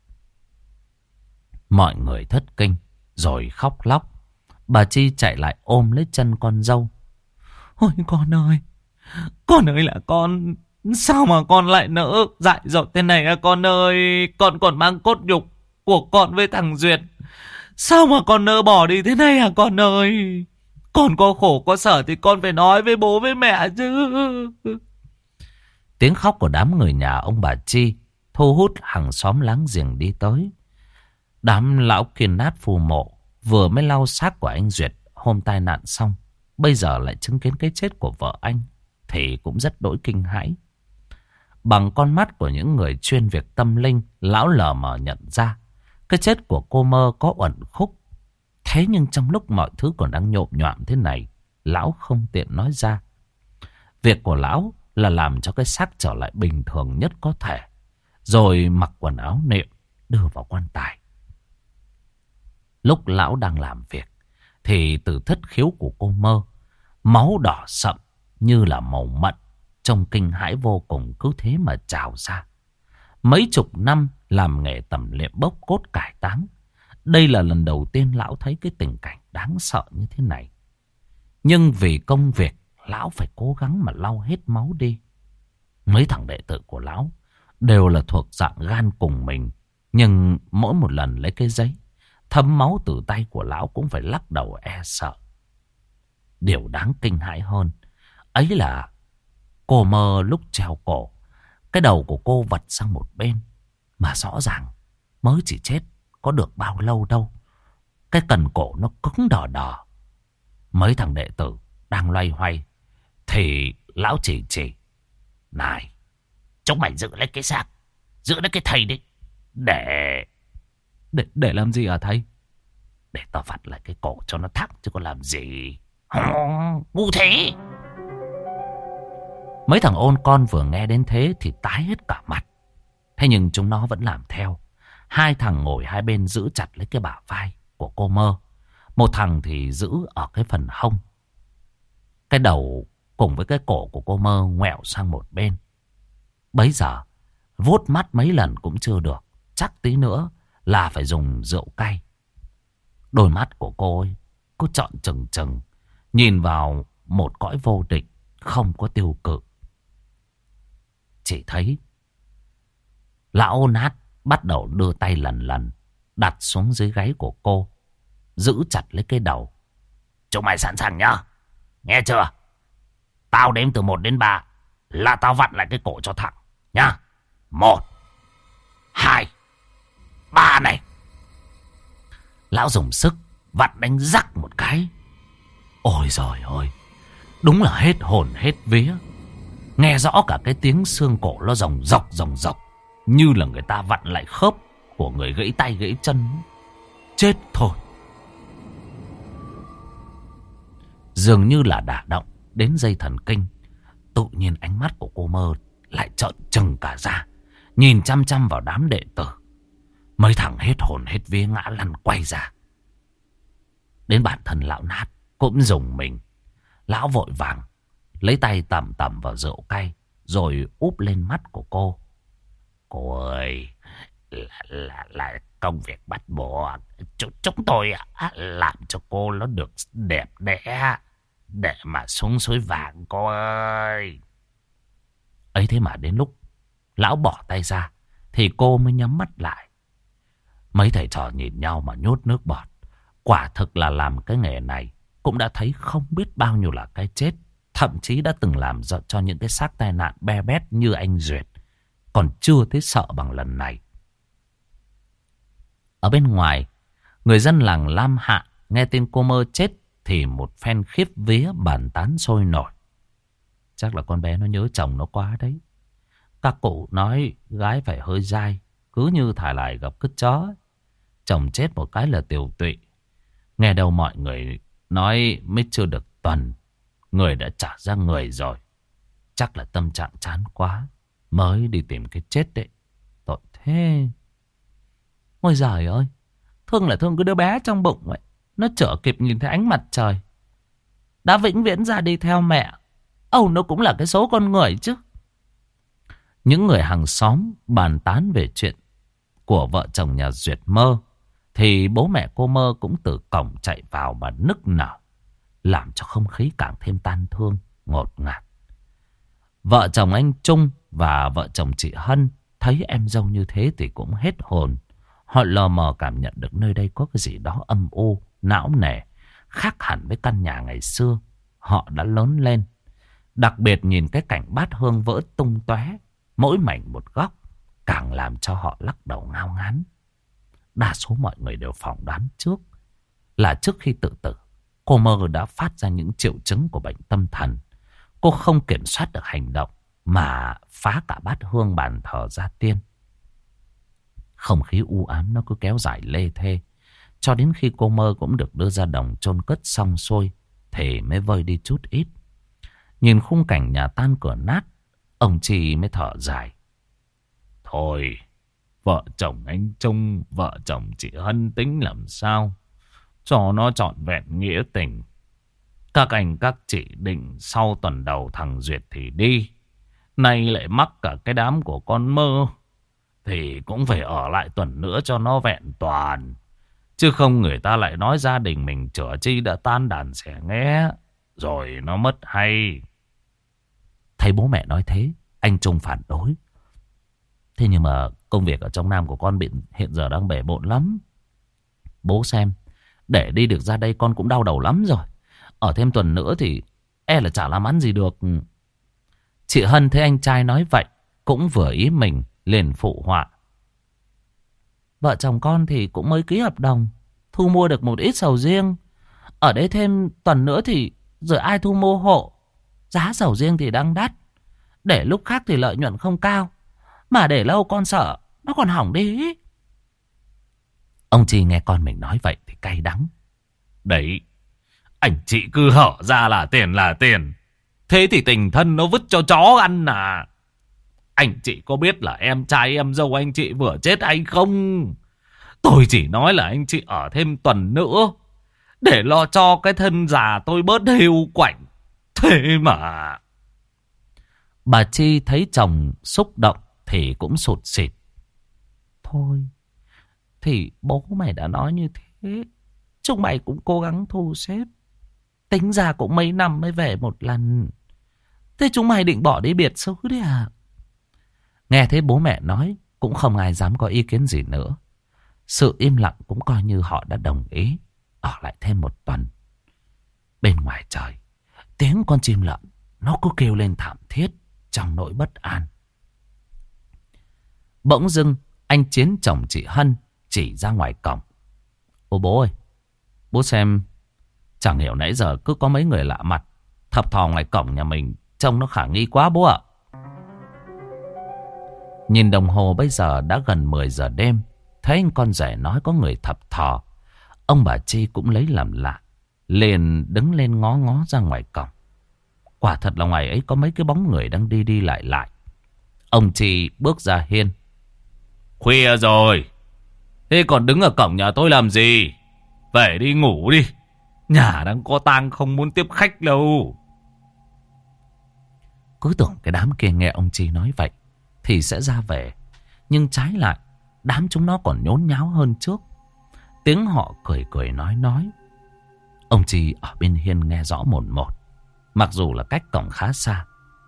Mọi người thất kinh rồi khóc lóc. Bà Chi chạy lại ôm lấy chân con dâu. Ôi con ơi, con ơi là con, sao mà con lại nỡ dại dột thế này à con ơi. Con còn mang cốt nhục của con với thằng Duyệt, sao mà con nỡ bỏ đi thế này à con ơi. Con có khổ có sở thì con phải nói với bố với mẹ chứ. Tiếng khóc của đám người nhà ông bà Chi thu hút hàng xóm láng giềng đi tới. Đám lão kiên nát phù mộ vừa mới lau xác của anh Duyệt hôm tai nạn xong, bây giờ lại chứng kiến cái chết của vợ anh thì cũng rất đỗi kinh hãi. Bằng con mắt của những người chuyên việc tâm linh, lão lờ mờ nhận ra cái chết của cô Mơ có uẩn khúc. Thế nhưng trong lúc mọi thứ còn đang nhộm nhọam thế này, lão không tiện nói ra. Việc của lão là làm cho cái xác trở lại bình thường nhất có thể, rồi mặc quần áo nệm đưa vào quan tài. Lúc lão đang làm việc thì từ thất khiếu của cô Mơ, máu đỏ sậm như là màu mận, trông kinh hãi vô cùng, cứ thế mà trào ra. Mấy chục năm làm nghề tẩm liệm bốc cốt cải táng, đây là lần đầu tiên lão thấy cái tình cảnh đáng sợ như thế này. Nhưng vì công việc, lão phải cố gắng mà lau hết máu đi. Mấy thằng đệ tử của lão đều là thuộc dạng gan cùng mình, nhưng mỗi một lần lấy cái giấy thấm máu từ tay của lão cũng phải lắc đầu e sợ. Điều đáng kinh hãi hơn ấy là cô Mơ lúc treo cổ, cái đầu của cô vặt sang một bên, mà rõ ràng mới chỉ chết có được bao lâu đâu, cái cần cổ nó cứng đờ đờ. Mấy thằng đệ tử đang loay hoay thì lão chỉ chỉ: Này, chúng mày giữ lấy cái xác, giữ lấy cái thầy đi. Để... Để, để làm gì hả thầy? Để tao vặt lại cái cổ cho nó thẳng chứ còn làm gì. Ngu thế. Mấy thằng ôn con vừa nghe đến thế thì tái hết cả mặt. Thế nhưng chúng nó vẫn làm theo. Hai thằng ngồi hai bên giữ chặt lấy cái bả vai của cô Mơ. Một thằng thì giữ ở cái phần hông. Cái đầu cùng với cái cổ của cô Mơ ngoẹo sang một bên. Bấy giờ vuốt mắt mấy lần cũng chưa được, chắc tí nữa là phải dùng rượu cay. Đôi mắt của cô ấy cứ trợn trừng trừng, nhìn vào một cõi vô định, không có tiêu cự. Chỉ thấy lão nát bắt đầu đưa tay lần lần đặt xuống dưới gáy của cô, giữ chặt lấy cái đầu. Chúng mày sẵn sàng nhá, nghe chưa? Tao đếm từ một đến ba là tao vặn lại cái cổ cho thẳng nhá. Một, hai, ba này. Lão dùng sức vặn đánh rắc một cái. Ôi giời ơi, đúng là hết hồn hết vía. Nghe rõ cả cái tiếng xương cổ nó rồng rọc rồng rọc, như là người ta vặn lại khớp của người gãy tay gãy chân. Chết thôi. Dường như là đả động đến dây thần kinh. Tự nhiên ánh mắt của cô Mơ lại trợn trừng cả ra, nhìn chăm chăm vào đám đệ tử. Mấy thằng hết hồn hết vía ngã lăn quay ra. Đến bản thân lão nát cũng dùng mình. Lão vội vàng lấy tay tẩm tẩm vào rượu cay, rồi úp lên mắt của cô. Cô ơi, là, là, là công việc bắt buộc. Chúng, chúng tôi làm cho cô nó được đẹp đẽ, để mà xuống suối vàng cô ơi. Ấy thế mà đến lúc lão bỏ tay ra thì cô mới nhắm mắt lại. Mấy thầy trò nhìn nhau mà nhốt nước bọt. Quả thực là làm cái nghề này cũng đã thấy không biết bao nhiêu là cái chết. thậm chí đã từng làm cho, cho những cái xác tai nạn be bét như anh Duyệt còn chưa thấy sợ bằng lần này. Ở bên ngoài, người dân làng Lam Hạ nghe tin cô Mơ chết thì một phen khiếp vía bàn tán sôi nổi. Chắc là con bé nó nhớ chồng nó quá đấy. Các cụ nói gái phải hơi dai, cứ như thả lại gặp cứt chó. Chồng chết một cái là tiều tụy. Nghe đâu mọi người nói mới chưa được tuần, người đã trả ra người rồi. Chắc là tâm trạng chán quá mới đi tìm cái chết đấy. Tội thế. Ôi giời ơi, thương là thương cái đứa bé trong bụng vậy. Nó chở kịp nhìn thấy ánh mặt trời, đã vĩnh viễn ra đi theo mẹ. Âu, nó cũng là cái số con người chứ. Những người hàng xóm bàn tán về chuyện của vợ chồng nhà Duyệt Mơ, thì bố mẹ cô Mơ cũng từ cổng chạy vào mà nức nở, làm cho không khí càng thêm tan thương, ngột ngạt. Vợ chồng anh Trung và vợ chồng chị Hân thấy em dâu như thế thì cũng hết hồn. Họ lờ mờ cảm nhận được nơi đây có cái gì đó âm u, não nề, khác hẳn với căn nhà ngày xưa họ đã lớn lên. Đặc biệt nhìn cái cảnh bát hương vỡ tung tóe, mỗi mảnh một góc, càng làm cho họ lắc đầu ngao ngán. Đa số mọi người đều phỏng đoán trước là trước khi tự tử, cô Mơ đã phát ra những triệu chứng của bệnh tâm thần. Cô không kiểm soát được hành động mà phá cả bát hương bàn thờ gia tiên. Không khí u ám nó cứ kéo dài lê thê, cho đến khi cô Mơ cũng được đưa ra đồng chôn cất xong xuôi thì mới vơi đi chút ít. Nhìn khung cảnh nhà tan cửa nát, ông Chi mới thở dài. Thôi, vợ chồng anh Trung, vợ chồng chị Hân tính làm sao cho nó trọn vẹn nghĩa tình. Các anh các chị định sau tuần đầu thằng Duyệt thì đi, nay lại mắc cả cái đám của con Mơ, thì cũng phải ở lại tuần nữa cho nó vẹn toàn. Chứ không người ta lại nói gia đình mình chữa chi đã tan đàn xẻ nghé, rồi nó mất hay. Thấy bố mẹ nói thế, anh Trung phản đối. Thế nhưng mà công việc ở trong Nam của con bị hiện giờ đang bể bộn lắm. Bố xem, để đi được ra đây con cũng đau đầu lắm rồi. Ở thêm tuần nữa thì e là chả làm ăn gì được. Chị Hân thấy anh trai nói vậy, cũng vừa ý mình, liền phụ họa. Vợ chồng con thì cũng mới ký hợp đồng, thu mua được một ít sầu riêng. Ở đây thêm tuần nữa thì rồi ai thu mua hộ. Giá sầu riêng thì đang đắt, để lúc khác thì lợi nhuận không cao, mà để lâu con sợ nó còn hỏng đi. Ông Chi nghe con mình nói vậy thì cay đắng. Đấy, anh chị cứ hở ra là tiền là tiền, thế thì tình thân nó vứt cho chó ăn à. Anh chị có biết là em trai em dâu anh chị vừa chết hay không? Tôi chỉ nói là anh chị ở thêm tuần nữa, để lo cho cái thân già tôi bớt hiu quạnh. Thế mà... Bà Chi thấy chồng xúc động thì cũng sụt sịt. Thôi, thì bố mày đã nói như thế, chúng mày cũng cố gắng thu xếp. Tính ra cũng mấy năm mới về một lần. Thế chúng mày định bỏ đi biệt xứ đấy à? Nghe thấy bố mẹ nói, cũng không ai dám có ý kiến gì nữa. Sự im lặng cũng coi như họ đã đồng ý ở lại thêm một tuần. Bên ngoài trời, tiếng con chim lợn nó cứ kêu lên thảm thiết trong nỗi bất an. Bỗng dưng anh Chiến chồng chị Hân chỉ ra ngoài cổng. Ô bố ơi, bố xem, chẳng hiểu nãy giờ cứ có mấy người lạ mặt thập thò ngoài cổng nhà mình, trông nó khả nghi quá bố ạ. Nhìn đồng hồ bây giờ đã gần mười giờ đêm, thấy anh con rể nói có người thập thò, ông bà Chi cũng lấy làm lạ, liền đứng lên ngó ngó ra ngoài cổng. Quả thật là ngoài ấy có mấy cái bóng người đang đi đi lại lại. Ông Chi bước ra hiên. Khuya rồi, thế còn đứng ở cổng nhà tôi làm gì? Về đi ngủ đi, nhà đang có tang không muốn tiếp khách đâu. Cứ tưởng cái đám kia nghe ông Chi nói vậy thì sẽ ra về, nhưng trái lại đám chúng nó còn nhốn nháo hơn trước. Tiếng họ cười cười nói nói. Ông Chi ở bên hiên nghe rõ mồn một, mặc dù là cách cổng khá xa.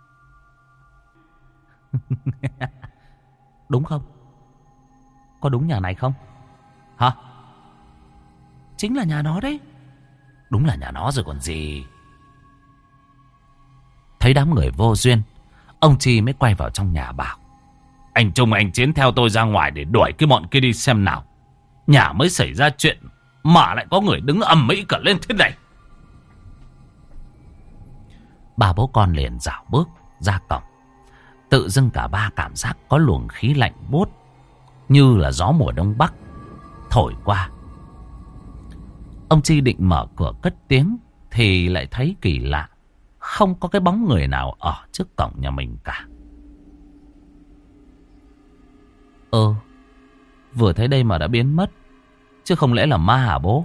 Đúng không? Có đúng nhà này không? Hả? Chính là nhà nó đấy. Đúng là nhà nó rồi còn gì. Thấy đám người vô duyên, ông Chi mới quay vào trong nhà bảo: Anh Trung, anh Chiến theo tôi ra ngoài để đuổi cái bọn kia đi xem nào. Nhà mới xảy ra chuyện mà lại có người đứng ầm ĩ cả lên thế này. Ba bố con liền dạo bước ra cổng. Tự dưng cả ba cảm giác có luồng khí lạnh buốt, như là gió mùa đông bắc thổi qua. Ông Chi định mở cửa cất tiếng thì lại thấy kỳ lạ, không có cái bóng người nào ở trước cổng nhà mình cả. Ơ, vừa thấy đây mà đã biến mất, chứ không lẽ là ma hả bố?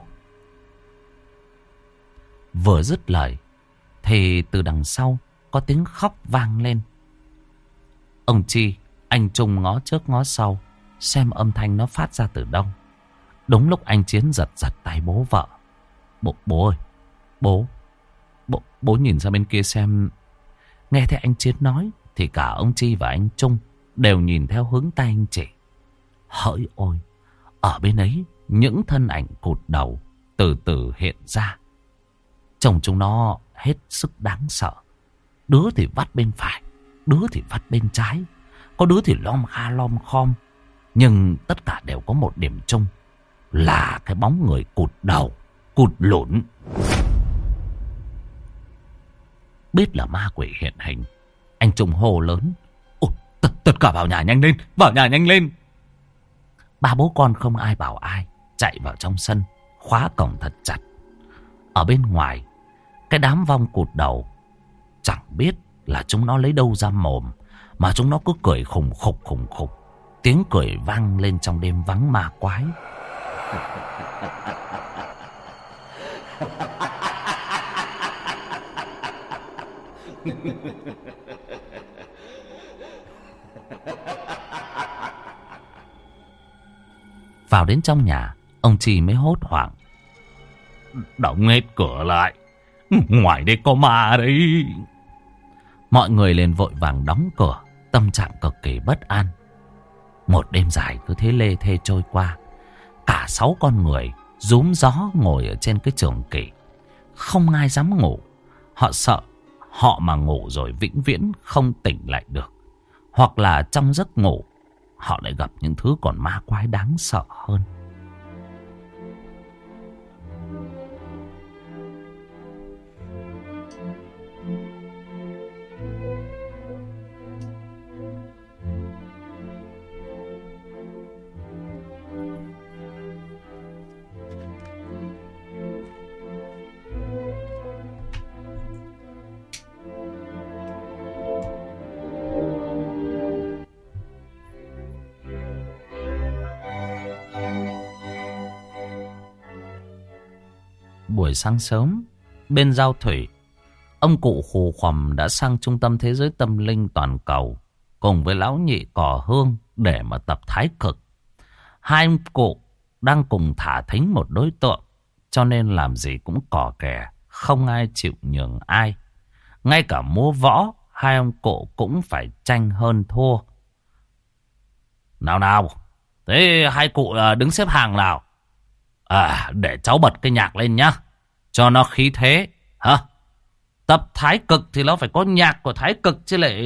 Vừa dứt lời thì từ đằng sau có tiếng khóc vang lên. Ông Chi, anh Trung ngó trước ngó sau xem âm thanh nó phát ra từ đâu. Đúng lúc anh Chiến giật giật tay bố vợ. Bố, bố ơi, bố, bố, bố nhìn ra bên kia xem. Nghe thấy anh Chiến nói thì cả ông Chi và anh Trung đều nhìn theo hướng tay anh chỉ. Hỡi ôi, ở bên ấy những thân ảnh cụt đầu từ từ hiện ra. Chồng chúng nó hết sức đáng sợ. Đứa thì vắt bên phải, đứa thì vắt bên trái, có đứa thì lom kha lom khom. Nhưng tất cả đều có một điểm chung, là cái bóng người cụt đầu, cụt lủn. Biết là ma quỷ hiện hình, anh Trung hô lớn: Ôi, tất, tất cả vào nhà nhanh lên, vào nhà nhanh lên. Ba bố con không ai bảo ai, chạy vào trong sân, khóa cổng thật chặt. Ở bên ngoài, cái đám vong cụt đầu chẳng biết là chúng nó lấy đâu ra mồm, mà chúng nó cứ cười khùng khục khùng khục. Tiếng cười vang lên trong đêm vắng ma quái. Vào đến trong nhà, ông Chi mới hốt hoảng: Đóng hết cửa lại, ngoài đây có ma đấy. Mọi người liền vội vàng đóng cửa, tâm trạng cực kỳ bất an. Một đêm dài cứ thế lê thê trôi qua. Cả sáu con người rúm gió ngồi ở trên cái giường kỷ, không ai dám ngủ. Họ sợ họ mà ngủ rồi vĩnh viễn không tỉnh lại được, hoặc là trong giấc ngủ họ lại gặp những thứ còn ma quái đáng sợ hơn. Buổi sáng sớm, bên giao thủy, ông cụ khù khoằm đã sang trung tâm thế giới tâm linh toàn cầu cùng với lão nhị cỏ hương để mà tập thái cực. Hai ông cụ đang cùng thả thính một đối tượng, cho nên làm gì cũng cò kè, không ai chịu nhường ai. Ngay cả múa võ, hai ông cụ cũng phải tranh hơn thua. Nào nào, thế hai cụ đứng xếp hàng nào. À, để cháu bật cái nhạc lên nhá, cho nó khí thế. Hả? Tập thái cực thì nó phải có nhạc của thái cực chứ lại.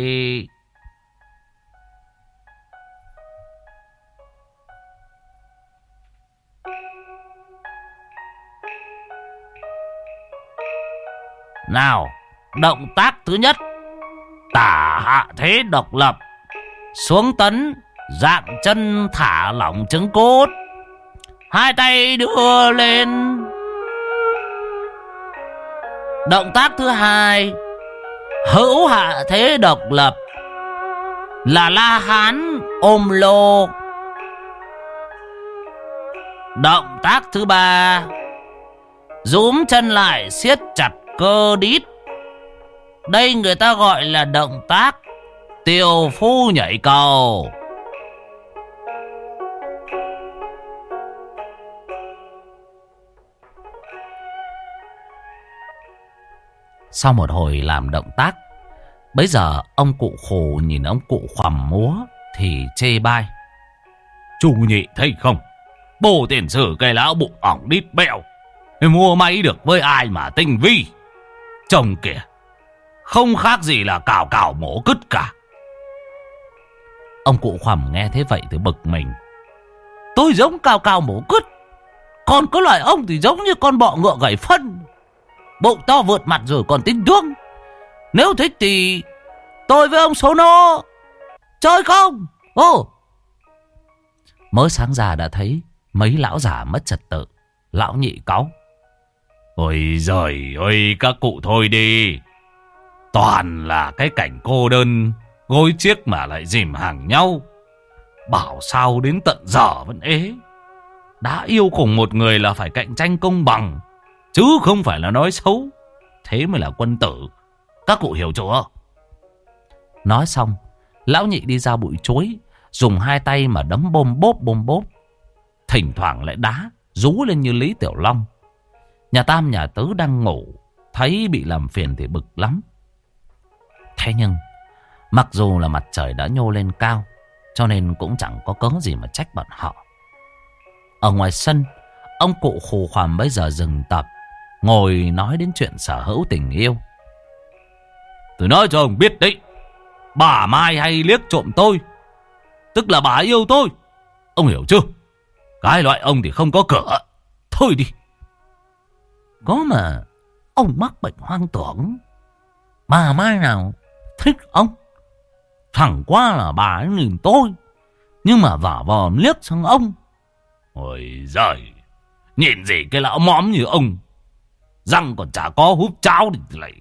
Nào, động tác thứ nhất, tả hạ thế độc lập, xuống tấn, dạng chân thả lỏng trứng cốt, hai tay đưa lên. Động tác thứ hai, hữu hạ thế độc lập, là La Hán ôm lô. Động tác thứ ba, rúm chân lại siết chặt cơ đít. Đây người ta gọi là động tác tiểu phu nhảy cầu. Sau một hồi làm động tác, bấy giờ ông cụ khù nhìn ông cụ khoằm múa thì chê bai. Chú nhị thấy không, bồ tiền sử cái lão bụng ỏng đít bẹo, mua máy được với ai mà tinh vi. Chồng kìa, không khác gì là cào cào mổ cứt cả. Ông cụ Khoằm nghe thế vậy thì bực mình. Tôi giống cào cào mổ cứt, còn có loại ông thì giống như con bọ ngựa gảy phân, bụng to vượt mặt rồi còn tính đuông. Nếu thích thì tôi với ông số nô chơi không? Ô, mới sáng ra đã thấy mấy lão già mất trật tự. Lão Nhị cáu. Ôi giời ơi, các cụ thôi đi. Toàn là cái cảnh cô đơn gối chiếc mà lại dìm hàng nhau. Bảo sao đến tận giờ vẫn ế. Đã yêu cùng một người là phải cạnh tranh công bằng, chứ không phải là nói xấu. Thế mới là quân tử. Các cụ hiểu chưa? Nói xong, lão Nhị đi ra bụi chuối, dùng hai tay mà đấm bôm bốp bôm bốp, thỉnh thoảng lại đá rú lên như Lý Tiểu Long. Nhà Tam nhà Tứ đang ngủ, thấy bị làm phiền thì bực lắm. Thế nhưng mặc dù là mặt trời đã nhô lên cao, cho nên cũng chẳng có cớ gì mà trách bọn họ. Ở ngoài sân, ông cụ Khù Khoằm bây giờ dừng tập, ngồi nói đến chuyện sở hữu tình yêu. Tôi nói cho ông biết đấy, bà Mai hay liếc trộm tôi, tức là bà yêu tôi. Ông hiểu chưa? Cái loại ông thì không có cửa. Thôi đi. Có mà ông mắc bệnh hoang tưởng, bà Mai nào thích ông. Chẳng qua là bà ấy nhìn tôi, nhưng mà vả vòm liếc sang ông. Ôi giời, nhìn gì cái lão móm như ông, răng còn chả có húp cháo thì lại.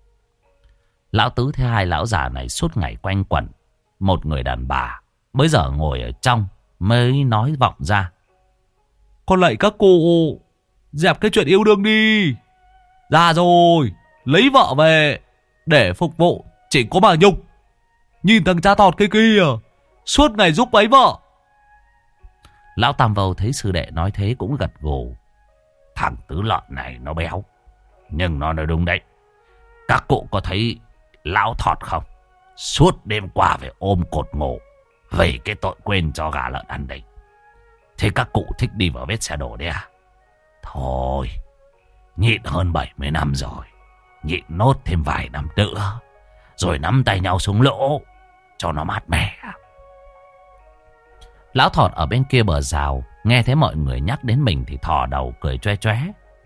Lão Tứ thấy hai lão già này suốt ngày quanh quẩn một người đàn bà, bây giờ ngồi ở trong mới nói vọng ra. Con lạy các cô, dẹp cái chuyện yêu đương đi. Già rồi, lấy vợ về để phục vụ chỉ có bà Nhục. Nhìn thằng cha tọt kia kia, suốt ngày giúp ấy vợ. Lão Tam Vâu thấy sư đệ nói thế cũng gật gù. Thằng Tứ Lợn này nó béo, nhưng nó nói đúng đấy. Các cụ có thấy lão Thọt không? Suốt đêm qua phải ôm cột ngủ vì cái tội quên cho gà lợn ăn đấy. Thế các cụ thích đi vào vết xe đổ đấy à? Thôi, nhịn hơn bảy mươi năm rồi, nhịn nốt thêm vài năm nữa, rồi nắm tay nhau xuống lỗ cho nó mát mẻ. Lão Thọt ở bên kia bờ rào nghe thấy mọi người nhắc đến mình thì thò đầu cười choe choé.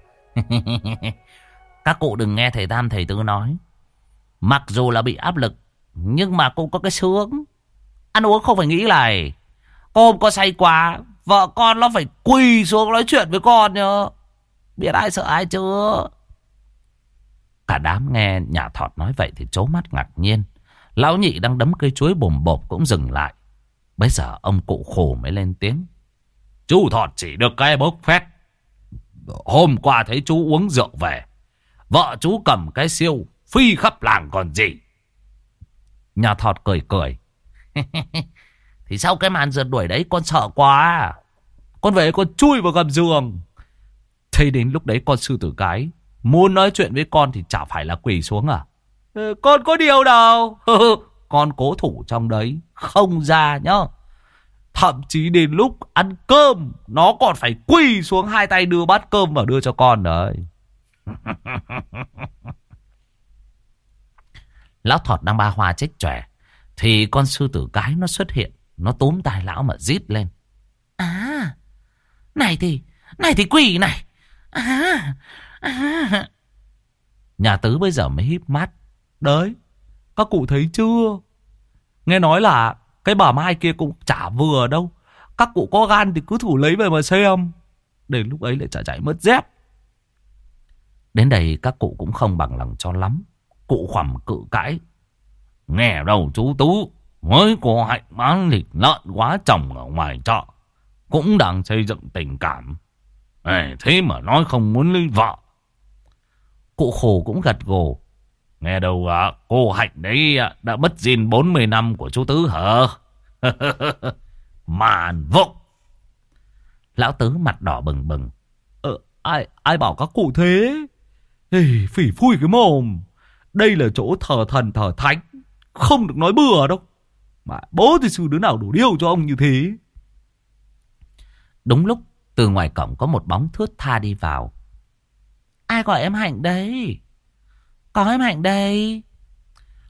Các cụ đừng nghe thầy Tam thầy Tứ nói, mặc dù là bị áp lực nhưng mà cũng có cái sướng. Ăn uống không phải nghĩ này, hôm có say quá vợ con nó phải quỳ xuống nói chuyện với con nhá. Biết ai sợ ai chưa? Cả đám nghe nhà Thọt nói vậy thì trố mắt ngạc nhiên. Lão Nhị đang đấm cây chuối bồm bộp cũng dừng lại. Bây giờ ông cụ Khổ mới lên tiếng. Chú Thọt chỉ được cái bốc phét. Hôm qua thấy chú uống rượu về, vợ chú cầm cái siêu phi khắp làng còn gì. Nhà Thọt cười cười. Thì sau cái màn rượt đuổi đấy con sợ quá, con về con chui vào gầm giường. Thế đến lúc đấy con sư tử cái muốn nói chuyện với con thì chả phải là quỳ xuống à? Ừ, con có điều đâu. Con cố thủ trong đấy không ra nhá. Thậm chí đến lúc ăn cơm nó còn phải quỳ xuống hai tay đưa bát cơm vào đưa cho con đấy. Lão Thọt đang ba hoa trích chòe thì con sư tử cái nó xuất hiện. Nó túm tai lão mà rít lên. À, này thì Này thì quỷ này. À, à. Nhà Tứ bây giờ mới híp mắt. Đấy, các cụ thấy chưa? Nghe nói là cái bà Mai kia cũng chả vừa đâu. Các cụ có gan thì cứ thử lấy về mà xem. Đến lúc ấy lại chả chạy mất dép. Đến đây các cụ cũng không bằng lòng cho lắm. Cụ Khoằm cự cãi. Nghe đâu chú Tú, mới có Hạnh bán thịt lợn quá chồng ở ngoài chợ, cũng đang xây dựng tình cảm. Ê, thế mà nói không muốn lấy vợ. Cụ Khổ cũng gật gù. Nghe đâu à, cô Hạnh đấy đã mất gìn bốn mươi năm của chú Tứ hả? Màn vụng. Lão Tứ mặt đỏ bừng bừng. Ờ, ai, ai bảo các cụ thế? Ê, phỉ phui cái mồm. Đây là chỗ thờ thần thờ thánh, không được nói bừa đâu. Mà bố thì sư đứa nào đủ điêu cho ông như thế. Đúng lúc từ ngoài cổng có một bóng thướt tha đi vào. Ai gọi em Hạnh đây? Có em Hạnh đây.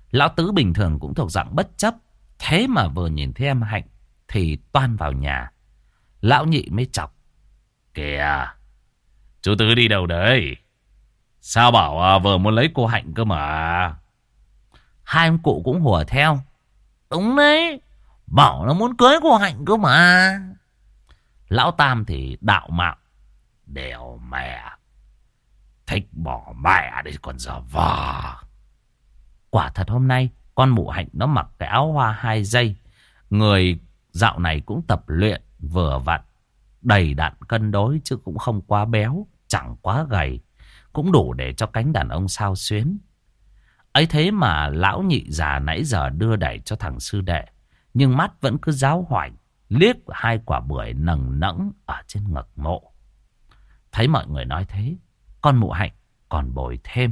Lão Tứ bình thường cũng thuộc dạng bất chấp. Thế mà vừa nhìn thấy em Hạnh thì toan vào nhà. Lão Nhị mới chọc. Kìa, chú Tứ đi đâu đấy? Sao bảo à, vừa muốn lấy cô Hạnh cơ mà. Hai ông cụ cũng hùa theo. Đúng đấy, bảo nó muốn cưới cô Hạnh cơ mà. Lão Tam thì đạo mạo. Đèo mẹ, thích bỏ mẹ đi còn giờ vò. Quả thật hôm nay con mụ Hạnh nó mặc cái áo hoa hai dây. Người dạo này cũng tập luyện vừa vặn, đầy đặn cân đối chứ cũng không quá béo, chẳng quá gầy, cũng đủ để cho cánh đàn ông xao xuyến. Ấy thế mà lão Nhị già nãy giờ đưa đẩy cho thằng sư đệ, nhưng mắt vẫn cứ giáo hoành, liếc hai quả bưởi nầng nẫng ở trên ngực mộ. Thấy mọi người nói thế, con mụ Hạnh còn bồi thêm.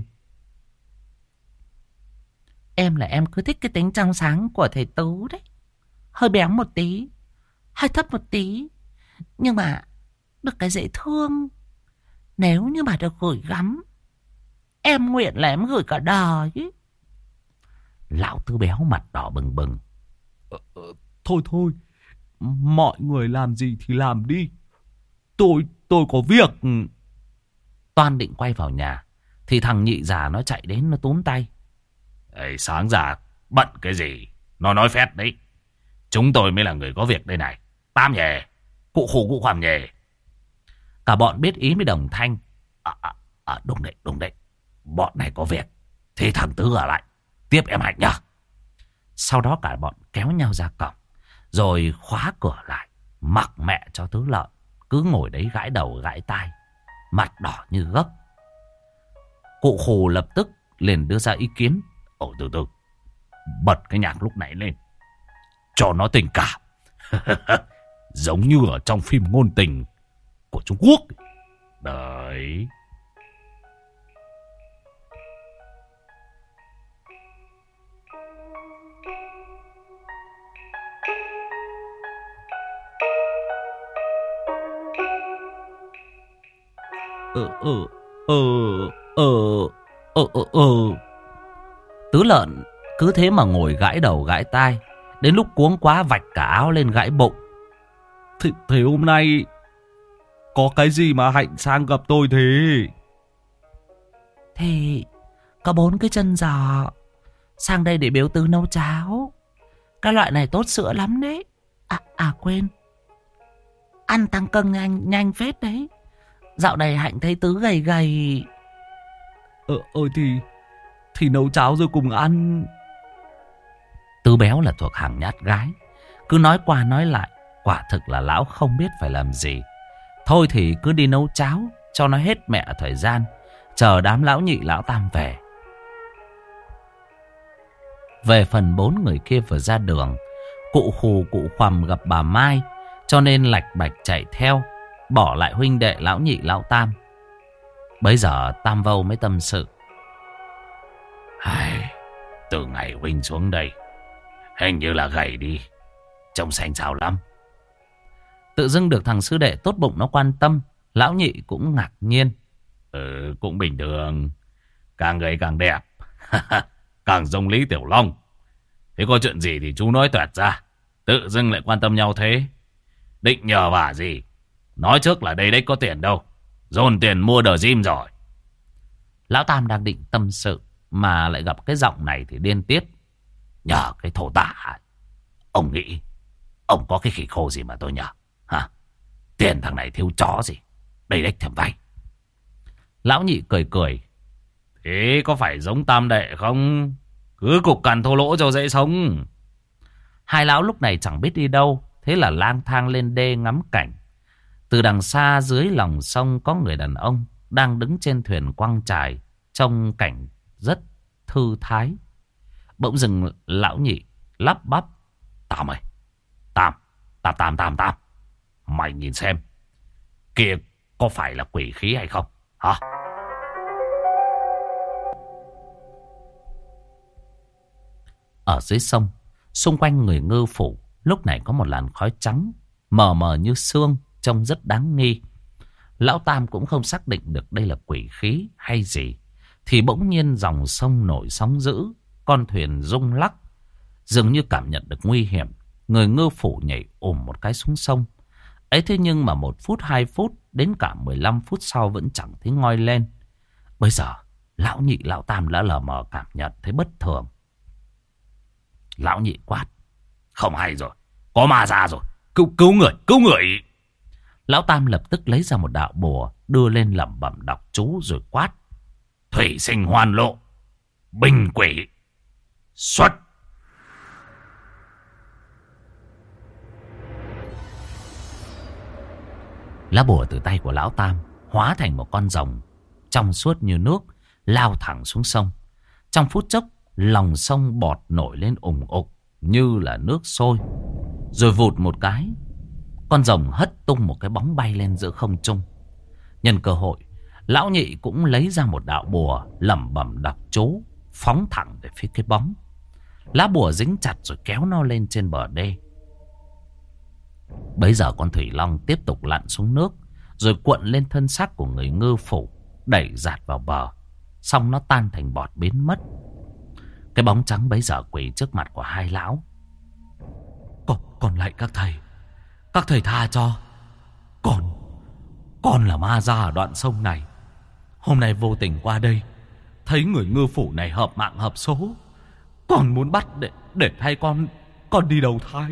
Em là em cứ thích cái tính trong sáng của thầy Tú đấy. Hơi béo một tí, hơi thấp một tí, nhưng mà được cái dễ thương. Nếu như mà được gửi gắm, em nguyện là em gửi cả đời. Lão Tư béo mặt đỏ bừng bừng. Ờ, ờ, thôi thôi, mọi người làm gì thì làm đi. Tôi, tôi có việc. Toan định quay vào nhà thì thằng Nhị già nó chạy đến, nó túm tay. Ê, sáng ra bận cái gì? Nó nói phét đấy. Chúng tôi mới là người có việc đây này. Tam nhề, cụ khủ cụ khoằm nhề. Cả bọn biết ý mới đồng thanh. À, à, à, đúng đấy, đúng đấy. Bọn này có việc. Thế thằng Tứ ở lại tiếp em Hạnh nhá. Sau đó cả bọn kéo nhau ra cổng, rồi khóa cửa lại, mặc mẹ cho Tứ Lợn cứ ngồi đấy gãi đầu gãi tai, mặt đỏ như gấc. Cụ khù lập tức liền đưa ra ý kiến. Ồ, từ từ, bật cái nhạc lúc nãy lên cho nó tình cảm. Giống như ở trong phim ngôn tình của Trung Quốc. Đấy. Ờ, ờ, ờ, ờ, ờ, ờ, ờ. Tứ Lợn cứ thế mà ngồi gãi đầu gãi tai, đến lúc cuống quá vạch cả áo lên gãi bụng. Thế, thế hôm nay có cái gì mà Hạnh sang gặp tôi thế? Thì có bốn cái chân giò sang đây để biếu Tứ nấu cháo. Cái loại này tốt sữa lắm đấy. À, à quên, ăn tăng cân nhanh, nhanh phết đấy. Dạo này Hạnh thấy Tứ gầy gầy. Ờ, ờ thì Thì nấu cháo rồi cùng ăn. Tứ béo là thuộc hàng nhát gái, cứ nói qua nói lại, quả thực là lão không biết phải làm gì. Thôi thì cứ đi nấu cháo cho nó hết mẹ thời gian, chờ đám lão Nhị lão Tam về. Về phần bốn người kia vừa ra đường, cụ khù cụ khoằm gặp bà Mai, cho nên lạch bạch chạy theo, bỏ lại huynh đệ lão Nhị lão Tam. Bấy giờ Tam Vâu mới tâm sự. Ai, từ ngày huynh xuống đây, hình như là gầy đi, trông xanh xao lắm. Tự dưng được thằng sư đệ tốt bụng nó quan tâm, lão Nhị cũng ngạc nhiên. Ừ, cũng bình thường. Càng gầy càng đẹp. Càng giống Lý Tiểu Long. Thế có chuyện gì thì chú nói toẹt ra. Tự dưng lại quan tâm nhau thế. Định nhờ vả gì? Nói trước là đây đấy có tiền đâu. Dồn tiền mua đờ gym rồi. Lão Tam đang định tâm sự mà lại gặp cái giọng này thì điên tiết. Nhờ cái thổ tả. Ông nghĩ ông có cái khỉ khô gì mà tôi nhờ? Hả? Tiền thằng này thiếu chó gì? Đây đếch thèm vay. Lão Nhị cười cười. Thế có phải giống Tam đệ không? Cứ cục cằn thô lỗ cho dễ sống. Hai lão lúc này chẳng biết đi đâu, thế là lang thang lên đê ngắm cảnh. Từ đằng xa dưới lòng sông có người đàn ông đang đứng trên thuyền quăng chài, trông cảnh rất thư thái. Bỗng dừng lão Nhị lắp bắp. Tam ơi, Tam, Tam, Tam, Tam, Tam, mày nhìn xem, kia có phải là quỷ khí hay không? Hả? Ở dưới sông, xung quanh người ngư phủ, lúc này có một làn khói trắng, mờ mờ như sương, trông rất đáng nghi. Lão Tam cũng không xác định được đây là quỷ khí hay gì. Thì bỗng nhiên dòng sông nổi sóng dữ, con thuyền rung lắc, dường như cảm nhận được nguy hiểm. Người ngư phủ nhảy ùm một cái xuống sông. Ấy thế nhưng mà một phút, hai phút, đến cả mười lăm phút sau vẫn chẳng thấy ngoi lên. Bây giờ, lão nhị, lão tam đã lờ mờ cảm nhận thấy bất thường. Lão nhị quát: Không hay rồi, có ma ra rồi, cứu cứu người, cứu người. Lão tam lập tức lấy ra một đạo bùa, đưa lên lẩm bẩm đọc chú rồi quát: Thủy sinh hoàn lộ, bình quỷ xuất. Lá bùa từ tay của lão tam hóa thành một con rồng trong suốt như nước, lao thẳng xuống sông. Trong phút chốc, lòng sông bọt nổi lên ủng ục như là nước sôi. Rồi vụt một cái, con rồng hất tung một cái bóng bay lên giữa không trung. Nhân cơ hội, lão nhị cũng lấy ra một đạo bùa, lẩm bẩm đọc chú, phóng thẳng về phía cái bóng. Lá bùa dính chặt rồi kéo nó lên trên bờ đê. Bấy giờ con thủy long tiếp tục lặn xuống nước, rồi cuộn lên thân xác của người ngư phủ, đẩy dạt vào bờ. Xong nó tan thành bọt biến mất. Cái bóng trắng bấy giờ quỳ trước mặt của hai lão. Con, con lạy các thầy, các thầy tha cho. Con, con là ma gia ở đoạn sông này. Hôm nay vô tình qua đây, thấy người ngư phủ này hợp mạng hợp số. Con muốn bắt để, để thay con, con đi đầu thai.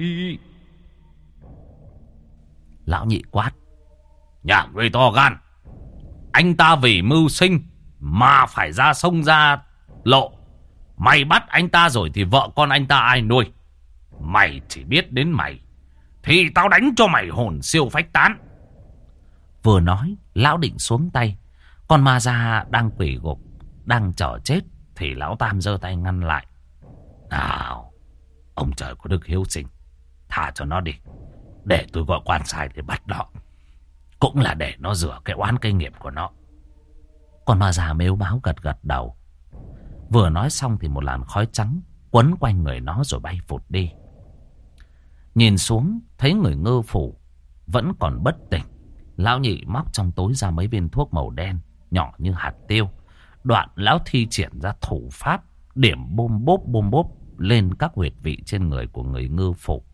Lão nhị quát: Nhà ngươi to gan, anh ta vì mưu sinh mà phải ra sông ra lộ. Mày bắt anh ta rồi thì vợ con anh ta ai nuôi? Mày chỉ biết đến mày thì tao đánh cho mày hồn siêu phách tán. Vừa nói, lão định xuống tay. Con ma già đang quỳ gục, đang chờ chết, thì lão tam giơ tay ngăn lại. Nào, ông trời có đức hiếu sinh, tha cho nó đi, để tôi gọi quan sai để bắt nó. Cũng là để nó rửa cái oán cây nghiệp của nó. Con ma già mếu máo gật gật đầu. Vừa nói xong thì một làn khói trắng quấn quanh người nó rồi bay vụt đi. Nhìn xuống thấy người ngư phủ vẫn còn bất tỉnh. Lão nhị móc trong túi ra mấy viên thuốc màu đen nhỏ như hạt tiêu. Đoạn lão thi triển ra thủ pháp điểm bôm bốp bôm bốp lên các huyệt vị trên người của người ngư phủ.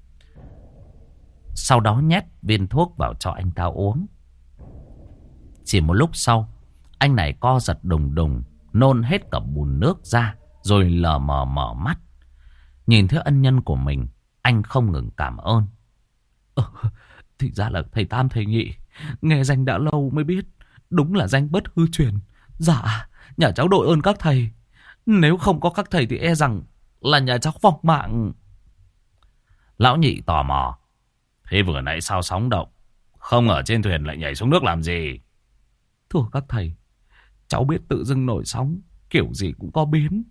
Sau đó nhét viên thuốc vào cho anh ta uống. Chỉ một lúc sau, anh này co giật đùng đùng, nôn hết cả bùn nước ra, rồi lờ mờ mở mắt. Nhìn thấy ân nhân của mình, anh không ngừng cảm ơn. Ờ, thì ra là thầy Tam thầy Nhị, nghe danh đã lâu mới biết, đúng là danh bất hư truyền. Dạ, nhà cháu đội ơn các thầy. Nếu không có các thầy thì e rằng là nhà cháu vong mạng. Lão nhị tò mò: Thế vừa nãy sao sóng động, không ở trên thuyền lại nhảy xuống nước làm gì? Thưa các thầy, cháu biết tự dưng nổi sóng, kiểu gì cũng có biến.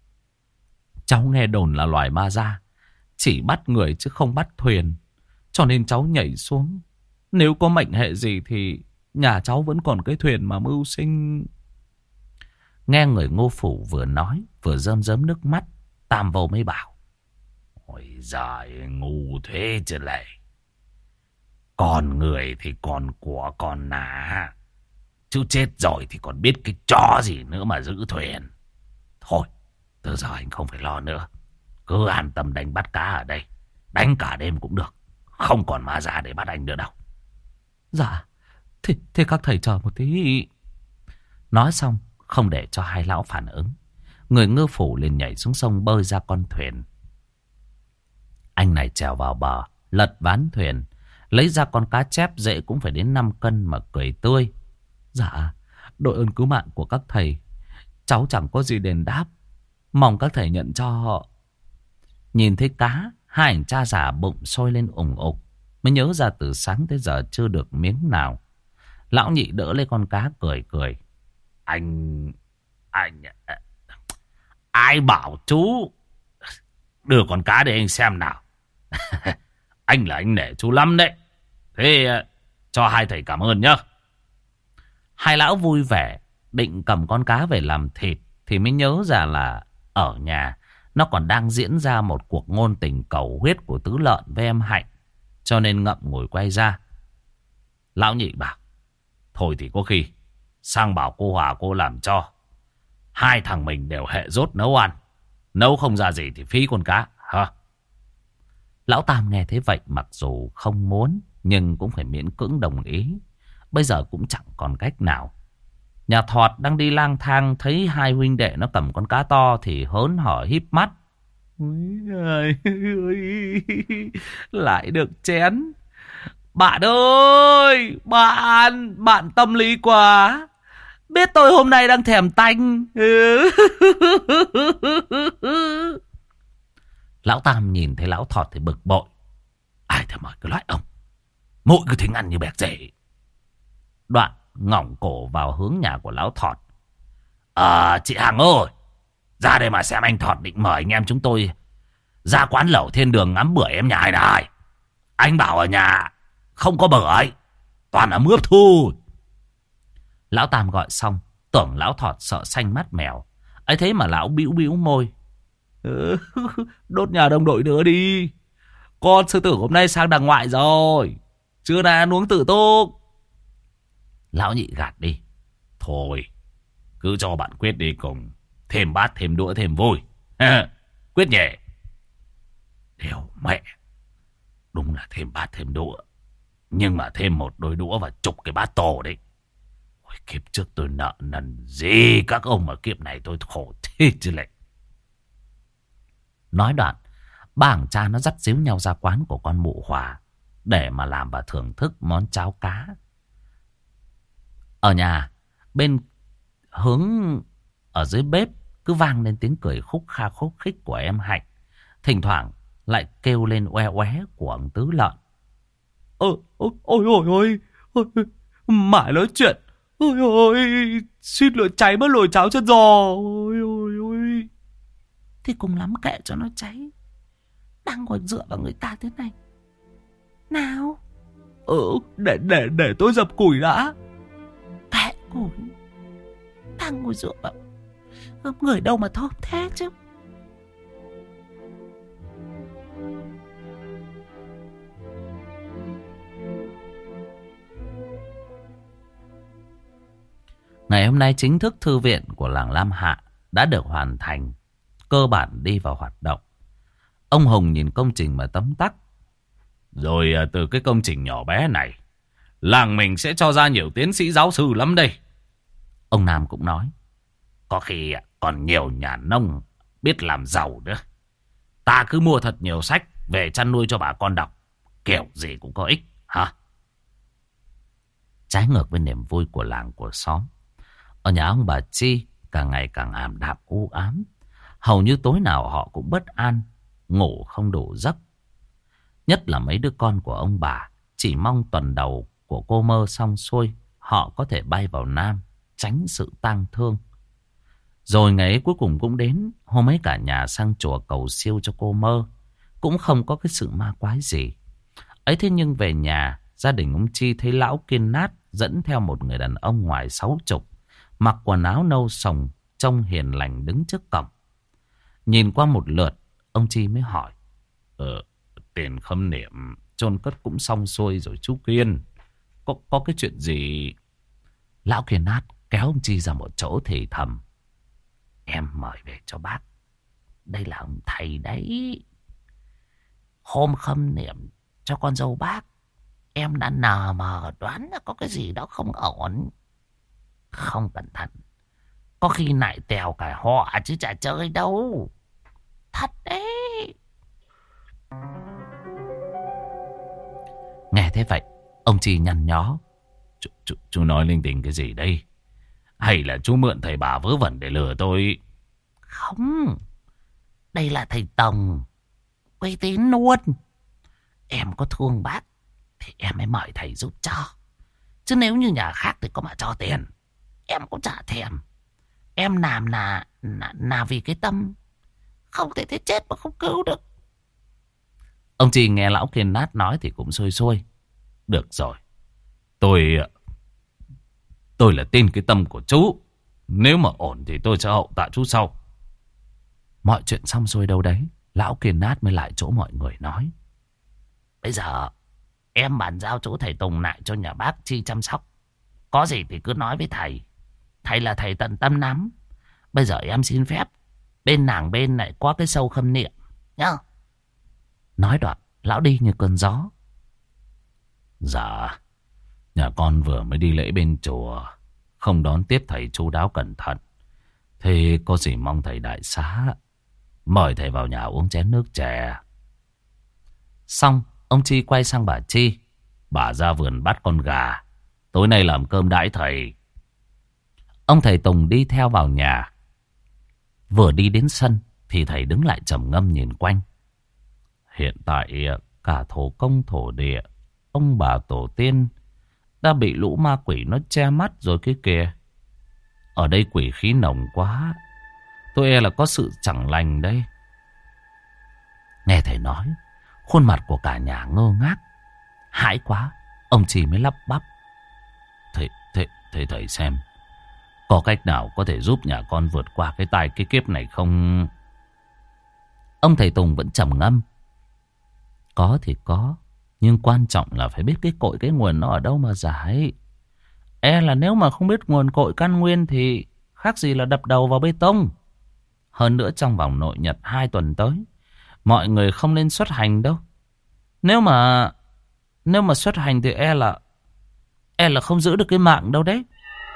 Cháu nghe đồn là loài ma da chỉ bắt người chứ không bắt thuyền, cho nên cháu nhảy xuống. Nếu có mệnh hệ gì thì nhà cháu vẫn còn cái thuyền mà mưu sinh. Nghe người Ngô Phủ vừa nói vừa rơm rớm nước mắt, Tam Vô mới bảo: Ôi giời, ngu thế chứ lệ. Còn người thì còn của còn nà, chứ chết rồi thì còn biết cái chó gì nữa mà giữ thuyền. Thôi, từ giờ anh không phải lo nữa, cứ an tâm đánh bắt cá ở đây, đánh cả đêm cũng được, không còn ma già để bắt anh nữa đâu. Dạ, thế, thế các thầy chờ một tí. Nói xong, không để cho hai lão phản ứng, người Ngư Phủ liền nhảy xuống sông bơi ra con thuyền. Anh này trèo vào bờ, lật ván thuyền, lấy ra con cá chép dễ cũng phải đến năm cân mà cười tươi. Dạ, đội ơn cứu mạng của các thầy, cháu chẳng có gì đền đáp, mong các thầy nhận cho. Nhìn thấy cá, hai anh cha già bụng sôi lên ủng ục, mới nhớ ra từ sáng tới giờ chưa được miếng nào. Lão nhị đỡ lấy con cá cười cười: Anh... Anh... Ai bảo chú đưa con cá để anh xem nào. Anh là anh nể chú lắm đấy. Thế cho hai thầy cảm ơn nhá. Hai lão vui vẻ định cầm con cá về làm thịt, thì mới nhớ ra là ở nhà nó còn đang diễn ra một cuộc ngôn tình cầu huyết của Tứ Lợn với em Hạnh, cho nên ngậm ngùi quay ra. Lão nhị bảo: Thôi thì có khi sang bảo cô Hòa cô làm cho. Hai thằng mình đều hệ rốt nấu ăn, Nấu không ra gì thì phí con cá hả? Lão Tam nghe thế vậy mặc dù không muốn nhưng cũng phải miễn cưỡng đồng ý. Bây giờ cũng chẳng còn cách nào. Nhà Thọt đang đi lang thang thấy hai huynh đệ nó cầm con cá to thì hớn hở híp mắt. Lại được chén. Bạn ơi, bạn, bạn tâm lý quá. Biết tôi hôm nay đang thèm tanh. Lão Tam nhìn thấy lão Thọt thì bực bội. Ai thèm mời cái loại ông, mỗi cứ thính ăn như bẹt rể. Đoạn ngỏng cổ vào hướng nhà của lão Thọt. À, chị Hằng ơi, ra đây mà xem anh Thọt định mời anh em chúng tôi ra quán lẩu Thiên Đường ngắm bưởi em nhà ai này. Anh bảo ở nhà không có bưởi, toàn là mướp thôi. Lão Tam gọi xong, tưởng lão Thọt sợ xanh mắt mèo. Ấy thế mà lão bĩu bĩu môi. Ừ, đốt nhà đồng đội nữa đi. Con sư tử hôm nay sang đàng ngoại rồi, trưa nay ăn uống tự túc. Lão Nhị gạt đi. Thôi, cứ cho bạn Quyết đi cùng. Thêm bát, thêm đũa, thêm vui. Quyết nhỉ? Đều mẹ. Đúng là thêm bát, thêm đũa. Nhưng mà thêm một đôi đũa và chục cái bát to đấy. Ôi, kiếp trước tôi nợ nần gì các ông mà kiếp này tôi khổ thế chứ lại. Nói đoạn, ba thằng cha nó dắt díu nhau ra quán của con Mụ Hòa để mà làm và thưởng thức món cháo cá. Ở nhà, bên hướng ở dưới bếp cứ vang lên tiếng cười khúc kha khúc khích của em Hạnh. Thỉnh thoảng lại kêu lên oe oé của ông Tứ Lợn. Ôi ôi ôi ôi ôi, mãi nói chuyện. Ôi ôi, suýt lửa cháy mất nồi cháo chân giò. Ôi ôi ôi. Thì cùng lắm kệ cho nó cháy. Đang ngồi dựa vào người ta thế này. Nào. Ừ, để, để, để tôi dập củi đã. Kệ củi. Đang ngồi dựa vào người đâu mà thơm thế chứ. Ngày hôm nay chính thức thư viện của làng Lam Hạ đã được hoàn thành, cơ bản đi vào hoạt động. Ông Hùng nhìn công trình mà tấm tắc. Rồi từ cái công trình nhỏ bé này, làng mình sẽ cho ra nhiều tiến sĩ giáo sư lắm đây. Ông Nam cũng nói. Có khi còn nhiều nhà nông biết làm giàu nữa. Ta cứ mua thật nhiều sách về chăn nuôi cho bà con đọc. Kiểu gì cũng có ích hả? Trái ngược với niềm vui của làng của xóm, ở nhà ông bà Chi càng ngày càng ảm đạm u ám. Hầu như tối nào họ cũng bất an, ngủ không đủ giấc. Nhất là mấy đứa con của ông bà chỉ mong tuần đầu của cô Mơ xong xuôi, họ có thể bay vào Nam, tránh sự tang thương. Rồi ngày ấy cuối cùng cũng đến. Hôm ấy cả nhà sang chùa cầu siêu cho cô Mơ, cũng không có cái sự ma quái gì. Ấy thế nhưng về nhà, gia đình ông Chi thấy lão Kiên Nát dẫn theo một người đàn ông ngoài sáu chục, mặc quần áo nâu sồng, trông hiền lành đứng trước cổng. Nhìn qua một lượt, ông Chi mới hỏi. Ờ, tiền khâm niệm chôn cất cũng xong xuôi rồi chú Kiên. Có, có cái chuyện gì? Lão Kiên Nát kéo ông Chi ra một chỗ thì thầm. Em mời về cho bác. Đây là ông thầy đấy. Hôm khâm niệm cho con dâu bác, em đã nờ mờ đoán là có cái gì đó không ổn. Không cẩn thận, có khi lại tèo cả họ chứ chả chơi đâu. Thật đấy. Nghe thế vậy, ông Chi nhăn nhó. Chú, chú, chú nói linh tinh cái gì đây? Hay là chú mượn thầy bà vớ vẩn để lừa tôi? Không, đây là thầy Tòng, uy tín luôn. Em có thương bác thì em mới mời thầy giúp cho. Chứ nếu như nhà khác thì có mà cho tiền, em cũng chả thèm. Em làm là, là, là vì cái tâm. Không thể thế chết mà không cứu được. Ông Chi nghe lão Kiên Nát nói thì cũng xuôi xuôi. Được rồi, Tôi Tôi là tin cái tâm của chú. Nếu mà ổn thì tôi sẽ hậu tạ chú sau. Mọi chuyện xong xuôi đâu đấy, lão Kiên Nát mới lại chỗ mọi người nói. Bây giờ em bàn giao chỗ thầy Tùng lại cho nhà bác Chi chăm sóc. Có gì thì cứ nói với thầy. Thầy là thầy tận tâm lắm. Bây giờ em xin phép bên nàng bên lại có cái sâu khâm niệm nhá. Nói đoạn lão đi như cơn gió. Dạ, nhà con vừa mới đi lễ bên chùa, không đón tiếp thầy chu đáo cẩn thận. Thế có gì mong thầy đại xá mời thầy vào nhà uống chén nước chè. Xong ông Chi quay sang bà Chi. Bà ra vườn bắt con gà, tối nay làm cơm đãi thầy. Ông thầy Tùng đi theo vào nhà. Vừa đi đến sân thì thầy đứng lại trầm ngâm nhìn quanh. Hiện tại cả thổ công thổ địa, ông bà tổ tiên đã bị lũ ma quỷ nó che mắt rồi cái kìa. Ở đây quỷ khí nồng quá, tôi e là có sự chẳng lành đây. Nghe thầy nói, khuôn mặt của cả nhà ngơ ngác. Hãi quá, ông Chi mới lắp bắp. Thế, thế, thế thầy xem, có cách nào có thể giúp nhà con vượt qua cái tai cái kiếp này không? Ông thầy Tùng vẫn trầm ngâm. Có thì có, nhưng quan trọng là phải biết cái cội cái nguồn nó ở đâu mà giải. E là nếu mà không biết nguồn cội căn nguyên thì khác gì là đập đầu vào bê tông. Hơn nữa trong vòng nội nhật hai tuần tới, mọi người không nên xuất hành đâu. Nếu mà Nếu mà xuất hành thì e là E là không giữ được cái mạng đâu đấy.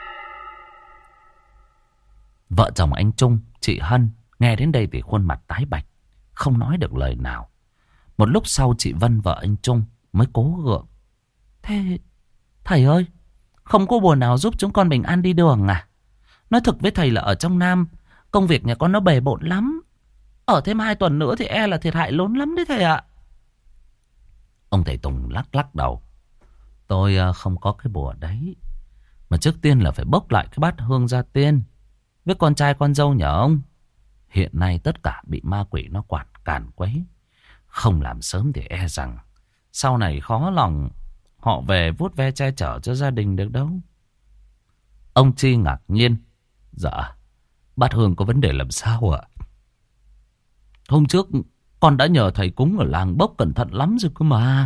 Vợ chồng anh Trung, chị Hân nghe đến đây thì khuôn mặt tái bạch, không nói được lời nào. Một lúc sau chị Vân vợ anh Trung mới cố gượng. Thế thầy ơi, không có bùa nào giúp chúng con bình an đi đường à? Nói thực với thầy là ở trong Nam, công việc nhà con nó bề bộn lắm. Ở thêm hai tuần nữa thì e là thiệt hại lớn lắm đấy thầy ạ. Ông thầy Tùng lắc lắc đầu. Tôi không có cái bùa đấy. Mà trước tiên là phải bốc lại cái bát hương gia tiên với con trai con dâu nhà ông. Hiện nay tất cả bị ma quỷ nó quản càn quấy. Không làm sớm thì e rằng sau này khó lòng họ về vuốt ve che chở cho gia đình được đâu. Ông Chi ngạc nhiên. Dạ, bát hương có vấn đề làm sao ạ? Hôm trước con đã nhờ thầy cúng ở làng bốc cẩn thận lắm rồi cơ mà.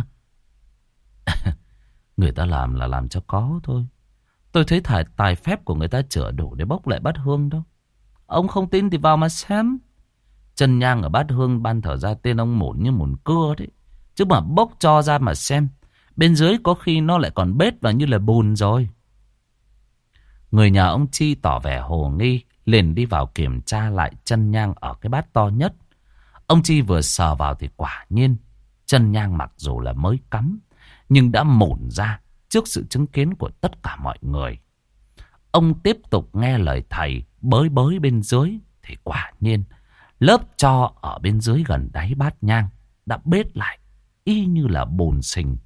Người ta làm là làm cho có thôi. Tôi thấy tài, tài phép của người ta chữa đủ để bốc lại bát hương đâu. Ông không tin thì vào mà xem. Chân nhang ở bát hương ban thờ ra tên ông mổn như mổn cưa đấy. Chứ mà bốc cho ra mà xem, bên dưới có khi nó lại còn bết vào như là bùn rồi. Người nhà ông Chi tỏ vẻ hồ nghi, liền đi vào kiểm tra lại chân nhang ở cái bát to nhất. Ông Chi vừa sờ vào thì quả nhiên chân nhang mặc dù là mới cắm nhưng đã mổn ra trước sự chứng kiến của tất cả mọi người. Ông tiếp tục nghe lời thầy bới bới bên dưới thì quả nhiên lớp tro ở bên dưới gần đáy bát nhang đã bết lại y như là bùn sình.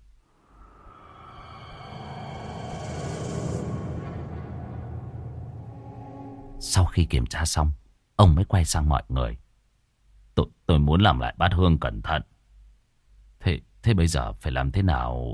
Sau khi kiểm tra xong, ông mới quay sang mọi người. Tôi, tôi muốn làm lại bát hương cẩn thận. Thế, thế bây giờ phải làm thế nào?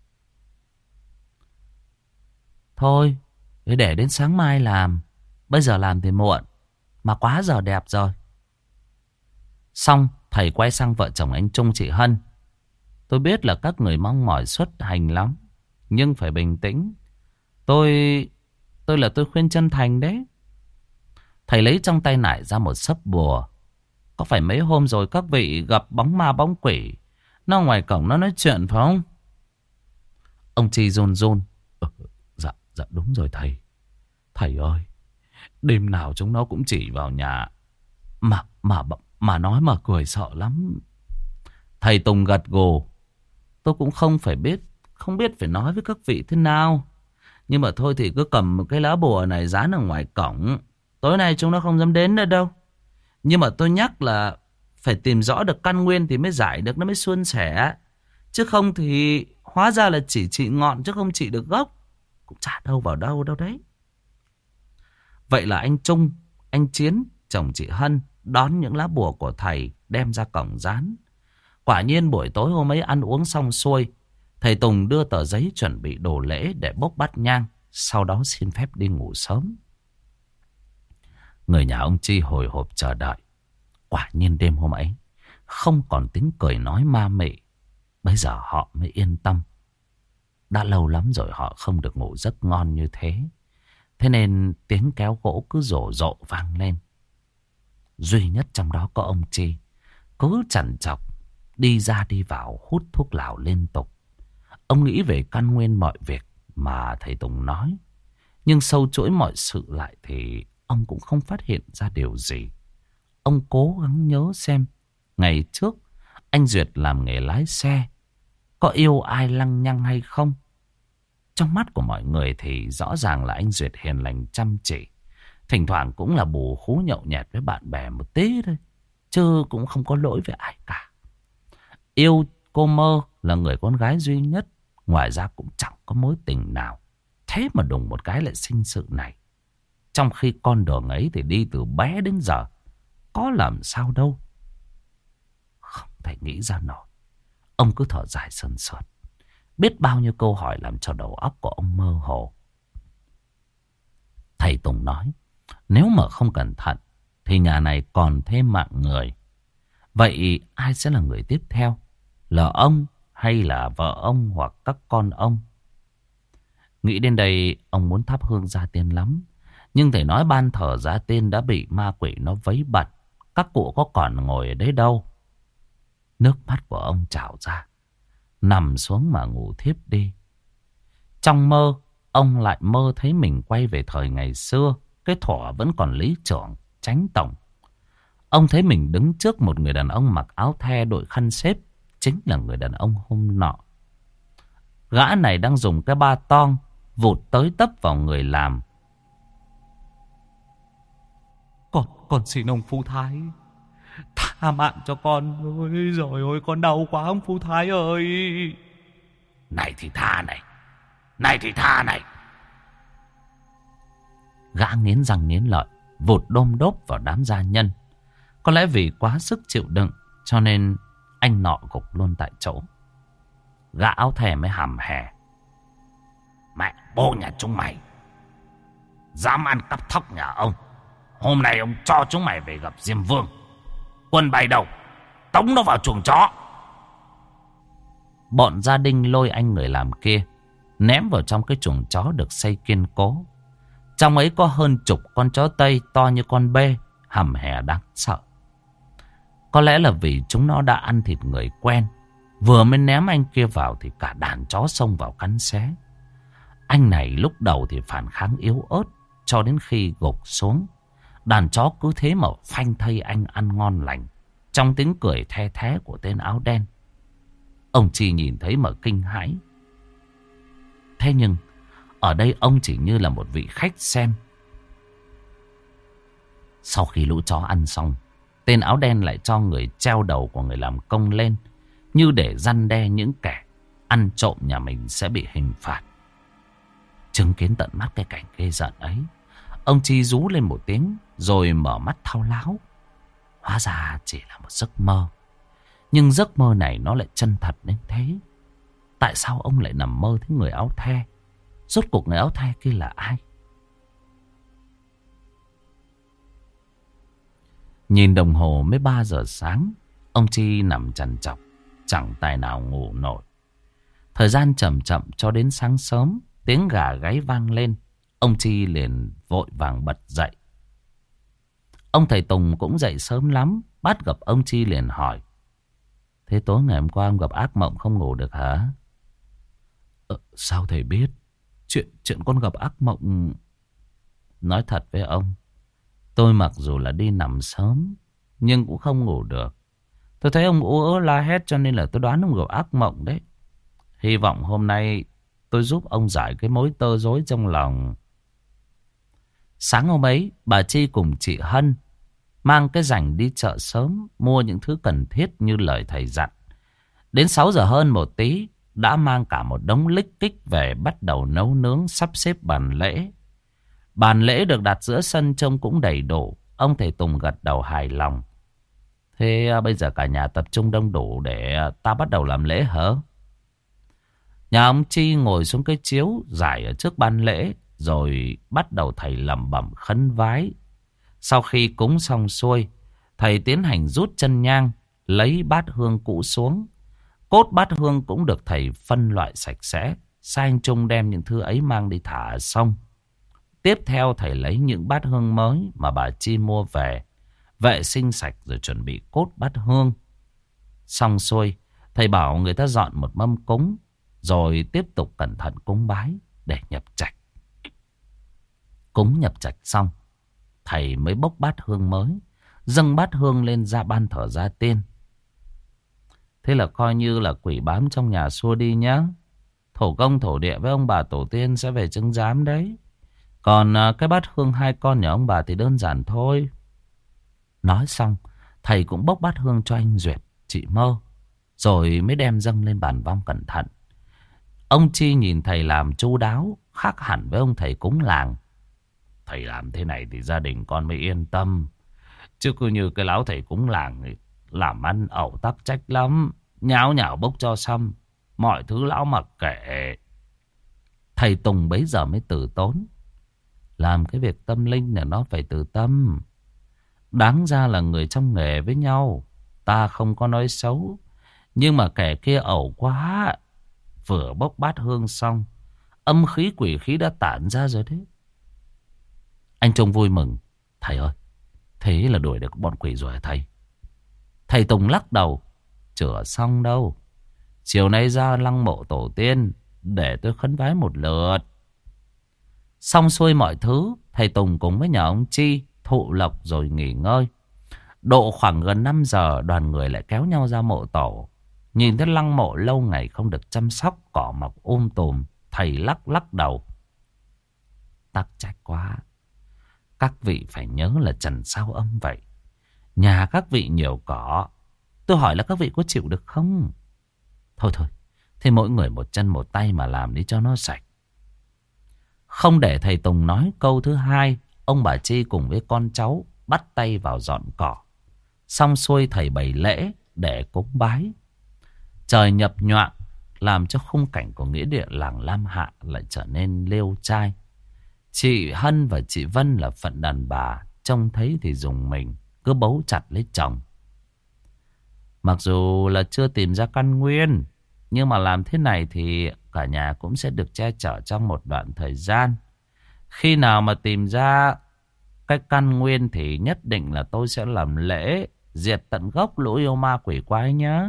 Thôi, để đến sáng mai làm. Bây giờ làm thì muộn, mà quá giờ đẹp rồi. Xong, thầy quay sang vợ chồng anh Trung chị Hân. Tôi biết là các người mong mỏi xuất hành lắm, nhưng phải bình tĩnh. Tôi... Tôi là tôi khuyên chân thành đấy. Thầy lấy trong tay nải ra một sấp bùa. Có phải mấy hôm rồi các vị gặp bóng ma bóng quỷ nó ngoài cổng nó nói chuyện phải không? Ông Chi run run. Ừ, dạ, dạ đúng rồi thầy. Thầy ơi, đêm nào chúng nó cũng chỉ vào nhà Mà, mà, mà nói mà cười sợ lắm. Thầy Tùng gật gù. Tôi cũng không phải biết, không biết phải nói với các vị thế nào. Nhưng mà thôi thì cứ cầm một cái lá bùa này dán ở ngoài cổng. Tối nay chúng nó không dám đến nữa đâu. Nhưng mà tôi nhắc là phải tìm rõ được căn nguyên thì mới giải được, nó mới suôn sẻ. Chứ không thì hóa ra là chỉ trị ngọn chứ không trị được gốc. Cũng chả đâu vào đâu đâu đấy. Vậy là anh Trung, anh Chiến, chồng chị Hân đón những lá bùa của thầy đem ra cổng dán. Quả nhiên buổi tối hôm ấy ăn uống xong xuôi, thầy Tùng đưa tờ giấy chuẩn bị đồ lễ để bốc bát nhang, sau đó xin phép đi ngủ sớm. Người nhà ông Chi hồi hộp chờ đợi. Quả nhiên đêm hôm ấy không còn tiếng cười nói ma mị. Bây giờ họ mới yên tâm. Đã lâu lắm rồi họ không được ngủ giấc ngon như thế. Thế nên tiếng kéo gỗ cứ rổ rộ vang lên. Duy nhất trong đó có ông Chi, cứ chằn chọc đi ra đi vào hút thuốc lào liên tục. Ông nghĩ về căn nguyên mọi việc mà thầy Tùng nói, nhưng sâu chuỗi mọi sự lại thì ông cũng không phát hiện ra điều gì. Ông cố gắng nhớ xem ngày trước anh Duyệt làm nghề lái xe có yêu ai lăng nhăng hay không. Trong mắt của mọi người thì rõ ràng là anh Duyệt hiền lành chăm chỉ, thỉnh thoảng cũng là bù khú nhậu nhẹt với bạn bè một tí thôi, chứ cũng không có lỗi với ai cả. Yêu cô Mơ là người con gái duy nhất, ngoài ra cũng chẳng có mối tình nào. Thế mà đùng một cái lại sinh sự này. Trong khi con đường ấy thì đi từ bé đến giờ, có làm sao đâu. Không thể nghĩ ra nổi. Ông cứ thở dài sườn sượt. Biết bao nhiêu câu hỏi làm cho đầu óc của ông mơ hồ. Thầy Tùng nói, nếu mà không cẩn thận thì nhà này còn thêm mạng người. Vậy ai sẽ là người tiếp theo? Là ông hay là vợ ông hoặc các con ông? Nghĩ đến đây, ông muốn thắp hương gia tiên lắm. Nhưng thầy nói ban thờ gia tiên đã bị ma quỷ nó vấy bẩn. Các cụ có còn ngồi ở đấy đâu. Nước mắt của ông trào ra, nằm xuống mà ngủ thiếp đi. Trong mơ, ông lại mơ thấy mình quay về thời ngày xưa. Cái thuở vẫn còn lý trưởng, chánh tổng. Ông thấy mình đứng trước một người đàn ông mặc áo the đội khăn xếp. Chính là người đàn ông hôm nọ. Gã này đang dùng cái ba toong vụt tới tấp vào người làm. Con, con xin ông Phú Thái tha mạng cho con. Ôi giời ơi, con đau quá ông Phú Thái ơi. Này thì tha này, này thì tha này. Gã nghiến răng nghiến lợi, vụt đôm đốp vào đám gia nhân. Có lẽ vì quá sức chịu đựng cho nên anh nọ gục luôn tại chỗ. Gã áo thè mới hầm hè. Mẹ bố nhà chúng mày dám ăn cắp thóc nhà ông, hôm nay ông cho chúng mày về gặp Diêm Vương. Quân bày đầu, tống nó vào chuồng chó. Bọn gia đình lôi anh người làm kia ném vào trong cái chuồng chó được xây kiên cố. Trong ấy có hơn chục con chó Tây to như con bê, hầm hè đáng sợ. Có lẽ là vì chúng nó đã ăn thịt người quen, vừa mới ném anh kia vào thì cả đàn chó xông vào cắn xé. Anh này lúc đầu thì phản kháng yếu ớt, cho đến khi gục xuống, đàn chó cứ thế mà phanh thây anh ăn ngon lành, trong tiếng cười the thé của tên áo đen. Ông chỉ nhìn thấy mà kinh hãi. Thế nhưng ở đây ông chỉ như là một vị khách xem. Sau khi lũ chó ăn xong, tên áo đen lại cho người treo đầu của người làm công lên, như để răn đe những kẻ ăn trộm nhà mình sẽ bị hình phạt. Chứng kiến tận mắt cái cảnh ghê rợn ấy, ông Chi rú lên một tiếng rồi mở mắt thao láo. Hóa ra chỉ là một giấc mơ. Nhưng giấc mơ này nó lại chân thật đến thế. Tại sao ông lại nằm mơ thấy người áo the? Rốt cuộc người áo the kia là ai? Nhìn đồng hồ mới ba giờ sáng, ông Chi nằm trằn trọc, chẳng tài nào ngủ nổi. Thời gian chậm chậm cho đến sáng sớm, tiếng gà gáy vang lên. Ông Chi liền vội vàng bật dậy. Ông thầy Tùng cũng dậy sớm lắm, bắt gặp ông Chi liền hỏi: Thế tối ngày hôm qua ông gặp ác mộng không ngủ được hả? Ờ, sao thầy biết? Chuyện chuyện con gặp ác mộng... Nói thật với ông, tôi mặc dù là đi nằm sớm, nhưng cũng không ngủ được. Tôi thấy ông ú ớ la hét cho nên là tôi đoán ông gặp ác mộng đấy. Hy vọng hôm nay tôi giúp ông giải cái mối tơ rối trong lòng. Sáng hôm ấy, bà Chi cùng chị Hân mang cái rảnh đi chợ sớm, mua những thứ cần thiết như lời thầy dặn. Đến sáu giờ hơn một tí, đã mang cả một đống lích kích về bắt đầu nấu nướng, sắp xếp bàn lễ. Bàn lễ được đặt giữa sân trông cũng đầy đủ. Ông thầy Tùng gật đầu hài lòng. Thế à, bây giờ cả nhà tập trung đông đủ để à, ta bắt đầu làm lễ hả? Nhà ông Chi ngồi xuống cái chiếu giải ở trước ban lễ, rồi bắt đầu thầy lẩm bẩm khấn vái. Sau khi cúng xong xuôi, thầy tiến hành rút chân nhang, lấy bát hương cũ xuống. Cốt bát hương cũng được thầy phân loại sạch sẽ, sai anh Trung đem những thứ ấy mang đi thả ở sông. Tiếp theo thầy lấy những bát hương mới mà bà Chi mua về, vệ sinh sạch rồi chuẩn bị cốt bát hương. Xong xuôi, thầy bảo người ta dọn một mâm cúng, rồi tiếp tục cẩn thận cúng bái để nhập trạch. Cúng nhập trạch xong, thầy mới bốc bát hương mới, dâng bát hương lên ra ban thờ gia tiên. Thế là coi như là quỷ bám trong nhà xua đi nhá. Thổ công thổ địa với ông bà tổ tiên sẽ về chứng giám đấy. Còn cái bát hương hai con nhà ông bà thì đơn giản thôi. Nói xong, thầy cũng bốc bát hương cho anh Duyệt, chị Mơ, rồi mới đem dâng lên bàn vong cẩn thận. Ông Chi nhìn thầy làm chu đáo, khác hẳn với ông thầy cúng làng. Thầy làm thế này thì gia đình con mới yên tâm. Chứ cứ như cái lão thầy cúng làng ấy, làm ăn ẩu tắc trách lắm. Nháo nhảo bốc cho xong, mọi thứ lão mặc kệ. Thầy Tùng bấy giờ mới từ tốn. Làm cái việc tâm linh là nó phải từ tâm. Đáng ra là người trong nghề với nhau, ta không có nói xấu. Nhưng mà kẻ kia ẩu quá. Vừa bốc bát hương xong, âm khí quỷ khí đã tản ra rồi đấy. Anh Trung vui mừng. Thầy ơi, thế là đuổi được bọn quỷ rồi hả thầy? Thầy Tùng lắc đầu. Chữa xong đâu. Chiều nay ra lăng mộ tổ tiên để tôi khấn vái một lượt. Xong xuôi mọi thứ, thầy Tùng cùng với nhà ông Chi thụ lộc rồi nghỉ ngơi. Độ khoảng gần năm giờ, đoàn người lại kéo nhau ra mộ tổ. Nhìn thấy lăng mộ lâu ngày không được chăm sóc, cỏ mọc um tùm, thầy lắc lắc đầu. Tắc trách quá. Các vị phải nhớ là trần sao âm vậy. Nhà các vị nhiều cỏ, tôi hỏi là các vị có chịu được không? Thôi thôi, thì mỗi người một chân một tay mà làm đi cho nó sạch. Không để thầy Tùng nói câu thứ hai, ông bà Chi cùng với con cháu bắt tay vào dọn cỏ. Xong xuôi thầy bày lễ để cúng bái. Trời nhập nhoạng làm cho khung cảnh của nghĩa địa làng Lam Hạ lại trở nên liêu trai. Chị Hân và chị Vân là phận đàn bà, trông thấy thì dùng mình, cứ bấu chặt lấy chồng. Mặc dù là chưa tìm ra căn nguyên, nhưng mà làm thế này thì cả nhà cũng sẽ được che chở trong một đoạn thời gian. Khi nào mà tìm ra cái căn nguyên thì nhất định là tôi sẽ làm lễ diệt tận gốc lũ yêu ma quỷ quái nhé.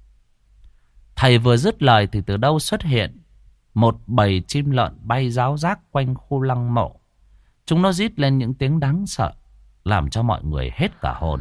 Thầy vừa dứt lời thì từ đâu xuất hiện một bầy chim lợn bay ráo rác quanh khu lăng mộ. Chúng nó rít lên những tiếng đáng sợ, làm cho mọi người hết cả hồn.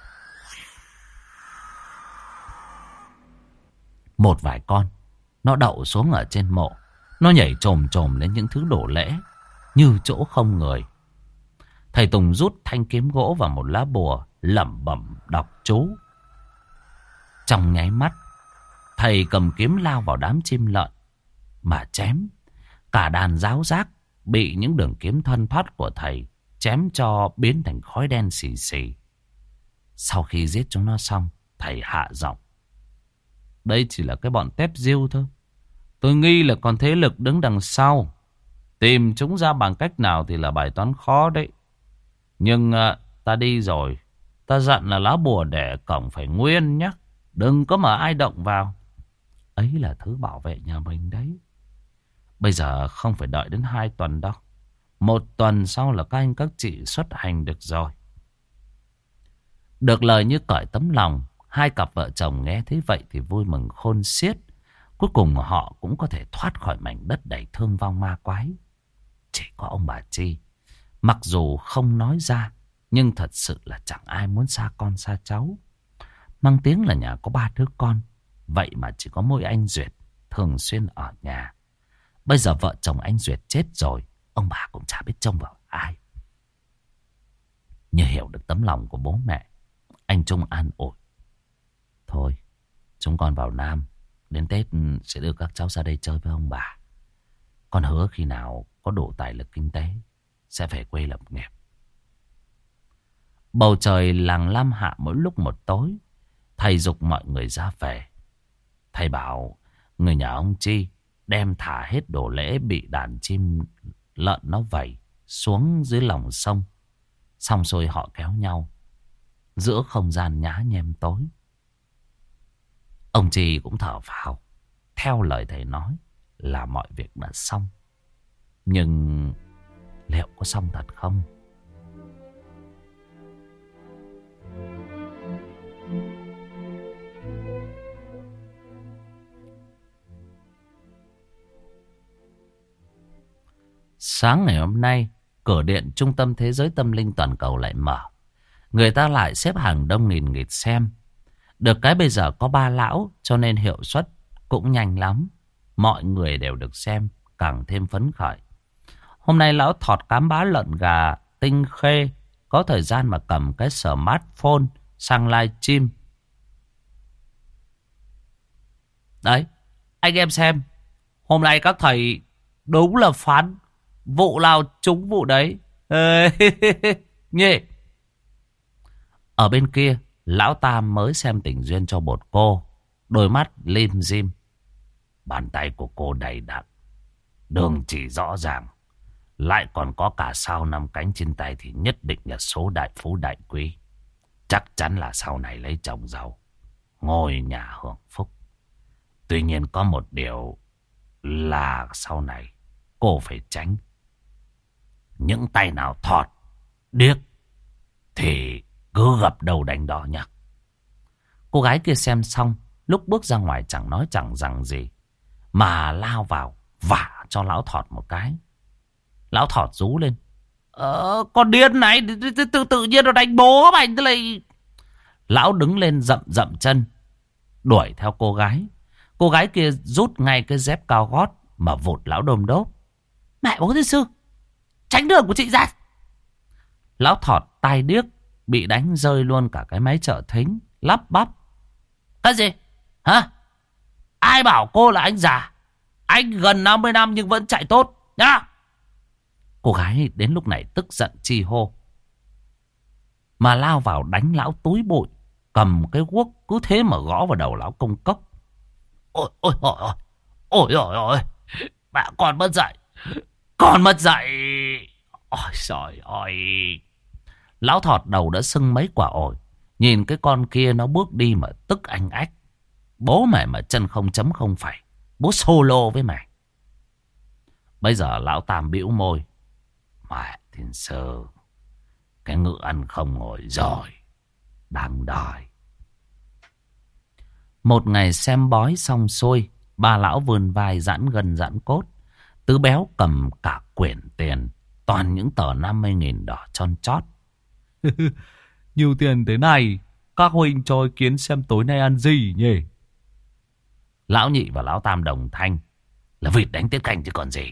Một vài con, nó đậu xuống ở trên mộ. Nó nhảy chồm chồm lên những thứ đổ lễ, như chỗ không người. Thầy Tùng rút thanh kiếm gỗ và một lá bùa, lẩm bẩm đọc chú. Trong nháy mắt, thầy cầm kiếm lao vào đám chim lợn mà chém. Cả đàn ráo rác bị những đường kiếm thoăn thoắt của thầy chém cho biến thành khói đen xì xì. Sau khi giết chúng nó xong, thầy hạ giọng. Đây chỉ là cái bọn tép diêu thôi. Tôi nghi là còn thế lực đứng đằng sau. Tìm chúng ra bằng cách nào thì là bài toán khó đấy. Nhưng à, ta đi rồi. Ta dặn là lá bùa để cổng phải nguyên nhé. Đừng có mà ai động vào. Ấy là thứ bảo vệ nhà mình đấy. Bây giờ không phải đợi đến hai tuần đâu. Một tuần sau là các anh các chị xuất hành được rồi. Được lời như cởi tấm lòng, hai cặp vợ chồng nghe thấy vậy thì vui mừng khôn xiết. Cuối cùng họ cũng có thể thoát khỏi mảnh đất đầy thương vong ma quái. Chỉ có ông bà Chi, mặc dù không nói ra, nhưng thật sự là chẳng ai muốn xa con xa cháu. Mang tiếng là nhà có ba đứa con, vậy mà chỉ có mỗi anh Duyệt thường xuyên ở nhà. Bây giờ vợ chồng anh Duyệt chết rồi, ông bà cũng chả biết trông vào ai. Như hiểu được tấm lòng của bố mẹ, anh Trung an ủi. Thôi, chúng con vào Nam, đến Tết sẽ đưa các cháu ra đây chơi với ông bà. Con hứa khi nào có đủ tài lực kinh tế sẽ về quê lập nghiệp. Bầu trời làng Lam Hạ mỗi lúc một tối. Thầy giục mọi người ra về. Thầy bảo người nhà ông Chi đem thả hết đồ lễ bị đàn chim lợn nó vẩy xuống dưới lòng sông. Xong rồi họ kéo nhau giữa không gian nhá nhem tối. Ông Chi cũng thở phào. Theo lời thầy nói là mọi việc đã xong. Nhưng liệu có xong thật không? Sáng ngày hôm nay, cửa điện Trung tâm Thế giới Tâm linh Toàn cầu lại mở. Người ta lại xếp hàng đông nghìn nghịt xem. Được cái bây giờ có ba lão cho nên hiệu suất cũng nhanh lắm. Mọi người đều được xem, càng thêm phấn khởi. Hôm nay lão thọt cám bá lợn gà tinh khê có thời gian mà cầm cái smartphone sang live stream. Đấy, anh em xem. Hôm nay các thầy đúng là phán vụ nào trúng vụ đấy. Nhỉ. Ở bên kia, lão Tam mới xem tình duyên cho một cô. Đôi mắt lim dim. Bàn tay của cô đầy đặn, đường chỉ rõ ràng, lại còn có cả sao năm cánh trên tay thì nhất định là số đại phú đại quý. Chắc chắn là sau này lấy chồng giàu, ngôi nhà hưởng phúc. Tuy nhiên có một điều là sau này cô phải tránh. Những tay nào thọt, điếc thì cứ gặp đầu đánh đó nhá. Cô gái kia xem xong, lúc bước ra ngoài chẳng nói chẳng rằng gì, mà lao vào vả cho lão thọt một cái. Lão thọt rú lên. Ờ, con điên này, tự, tự, tự nhiên nó đánh bố mày. Thế này... Lão đứng lên dậm dậm chân, đuổi theo cô gái. Cô gái kia rút ngay cái dép cao gót mà vụt lão đôm đốp. Mẹ bố thiên sư, tránh đường của chị ra. Lão thọt tai điếc, bị đánh rơi luôn cả cái máy trợ thính, lắp bắp. Cái gì? Hả? Ai bảo cô là anh già? Anh gần năm mươi năm nhưng vẫn chạy tốt nhá. Cô gái đến lúc này tức giận chi hô, mà lao vào đánh lão túi bụi, cầm cái guốc cứ thế mà gõ vào đầu lão công cốc. Ôi ôi ôi ôi ôi ôi ôi, bà còn mất dạy, còn mất dạy. Ôi trời ơi. Lão thọt đầu đã sưng mấy quả ổi, nhìn cái con kia nó bước đi mà tức anh ách. Bố mày mà chân không chấm không phải, bố solo với mày. Bây giờ lão Tam bĩu môi. Mẹ thiên sư, cái ngựa ăn không ngồi rồi, đáng đời. Một ngày xem bói xong xuôi, ba lão vươn vai giãn gân giãn cốt. Tứ béo cầm cả quyển tiền, toàn những tờ năm mươi nghìn đỏ tròn chót. Nhiều tiền thế này, các huynh cho ý kiến xem tối nay ăn gì nhỉ? Lão Nhị và lão Tam đồng thanh. Là vịt đánh tiết canh chứ còn gì.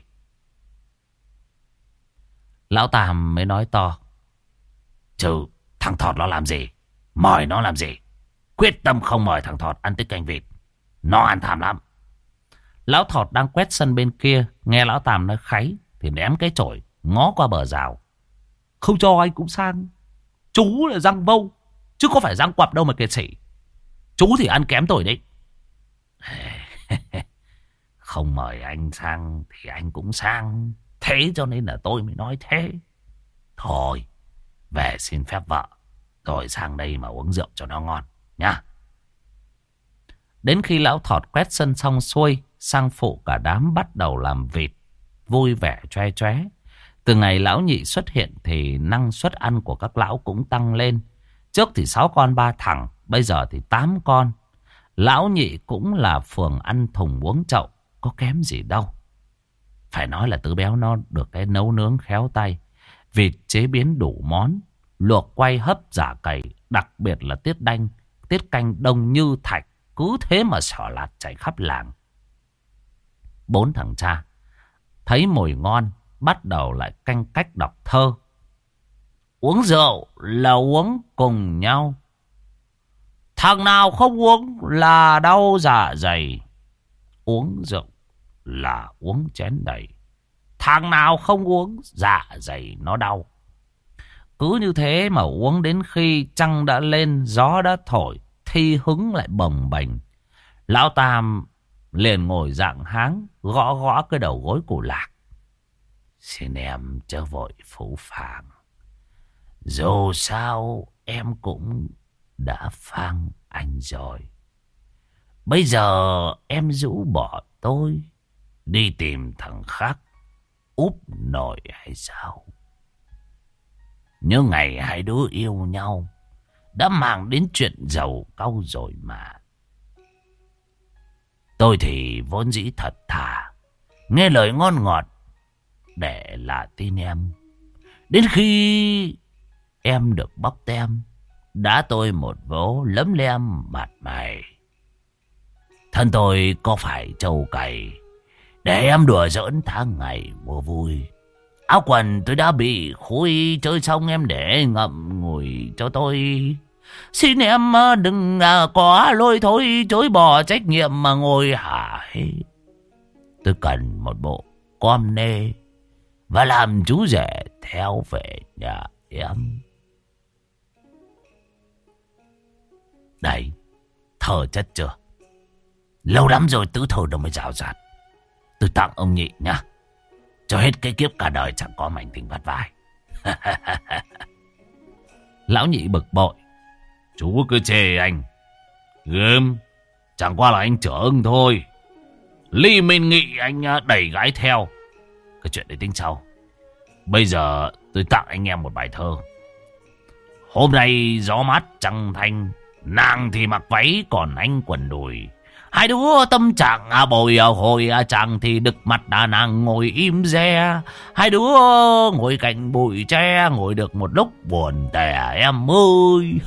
Lão Tam mới nói to. Chứ thằng Thọt nó làm gì, mời nó làm gì. Quyết tâm không mời thằng Thọt ăn tiết canh vịt, nó ăn thảm lắm. Lão Thọt đang quét sân bên kia, nghe lão Tam nói kháy thì ném cái chổi ngó qua bờ rào. Không cho anh cũng sang. Chú là răng vâu, chứ có phải răng quặp đâu mà kiệt sĩ. Chú thì ăn kém tôi đấy. Không mời anh sang thì anh cũng sang. Thế cho nên là tôi mới nói thế. Thôi, về xin phép vợ, rồi sang đây mà uống rượu cho nó ngon nhá. Đến khi lão Thọt quét sân xong xuôi, sang phụ cả đám bắt đầu làm vịt, vui vẻ choe choé. Từ ngày lão Nhị xuất hiện thì năng suất ăn của các lão cũng tăng lên. Trước thì sáu con ba thằng, bây giờ thì tám con. Lão Nhị cũng là phường ăn thùng uống chậu, có kém gì đâu. Phải nói là Tứ Béo nó được cái nấu nướng khéo tay. Vịt chế biến đủ món, luộc quay hấp giả cày, đặc biệt là tiết đanh, tiết canh đông như thạch, cứ thế mà xỏ lạt chảy khắp làng. Bốn thằng cha thấy mùi ngon, bắt đầu lại canh cách đọc thơ. Uống rượu là uống cùng nhau, thằng nào không uống là đau dạ dày. Uống rượu là uống chén đầy, thằng nào không uống dạ dày nó đau. Cứ như thế mà uống đến khi trăng đã lên, gió đã thổi, thi hứng lại bồng bềnh. Lão Tam liền ngồi dạng háng, gõ gõ cái đầu gối của Lạc. Xin em chớ vội phũ phàng, dù sao em cũng đã phang anh rồi. Bây giờ em rũ bỏ tôi, đi tìm thằng khác úp nổi hay sao? Nhớ ngày hai đứa yêu nhau, đã mang đến chuyện giàu cau rồi mà. Tôi thì vốn dĩ thật thà, nghe lời ngon ngọt, để là tin em. Đến khi em được bóc tem, đã tôi một vố lấm lem mặt mày. Thân tôi có phải trâu cày để em đùa giỡn tháng ngày mua vui. Áo quần tôi đã bị khui, chơi xong em để ngậm ngùi cho tôi. Xin em đừng có lôi thôi chối bỏ trách nhiệm mà ngồi hại. Tôi cần một bộ com nê và làm chú rể theo về nhà em. Đấy, thở chất chưa? Lâu lắm rồi tứ thơ đâu mới rào rạt. Tôi tặng ông Nhị nhá, cho hết cái kiếp cả đời chẳng có mảnh tình vắt vai. Lão Nhị bực bội. Chú cứ chê anh. Gớm, chẳng qua là anh chở ưng thôi. Ly Minh Nghị anh đẩy gái theo. Cái chuyện đấy tính sau. Bây giờ tôi tặng anh em một bài thơ. Hôm nay gió mát trăng thanh, nàng thì mặc váy còn anh quần đùi. Hai đứa tâm trạng à bồi à hồi à chàng thì đực mặt à nàng ngồi im re. Hai đứa ngồi cạnh bụi tre, ngồi được một lúc buồn tẻ em ơi.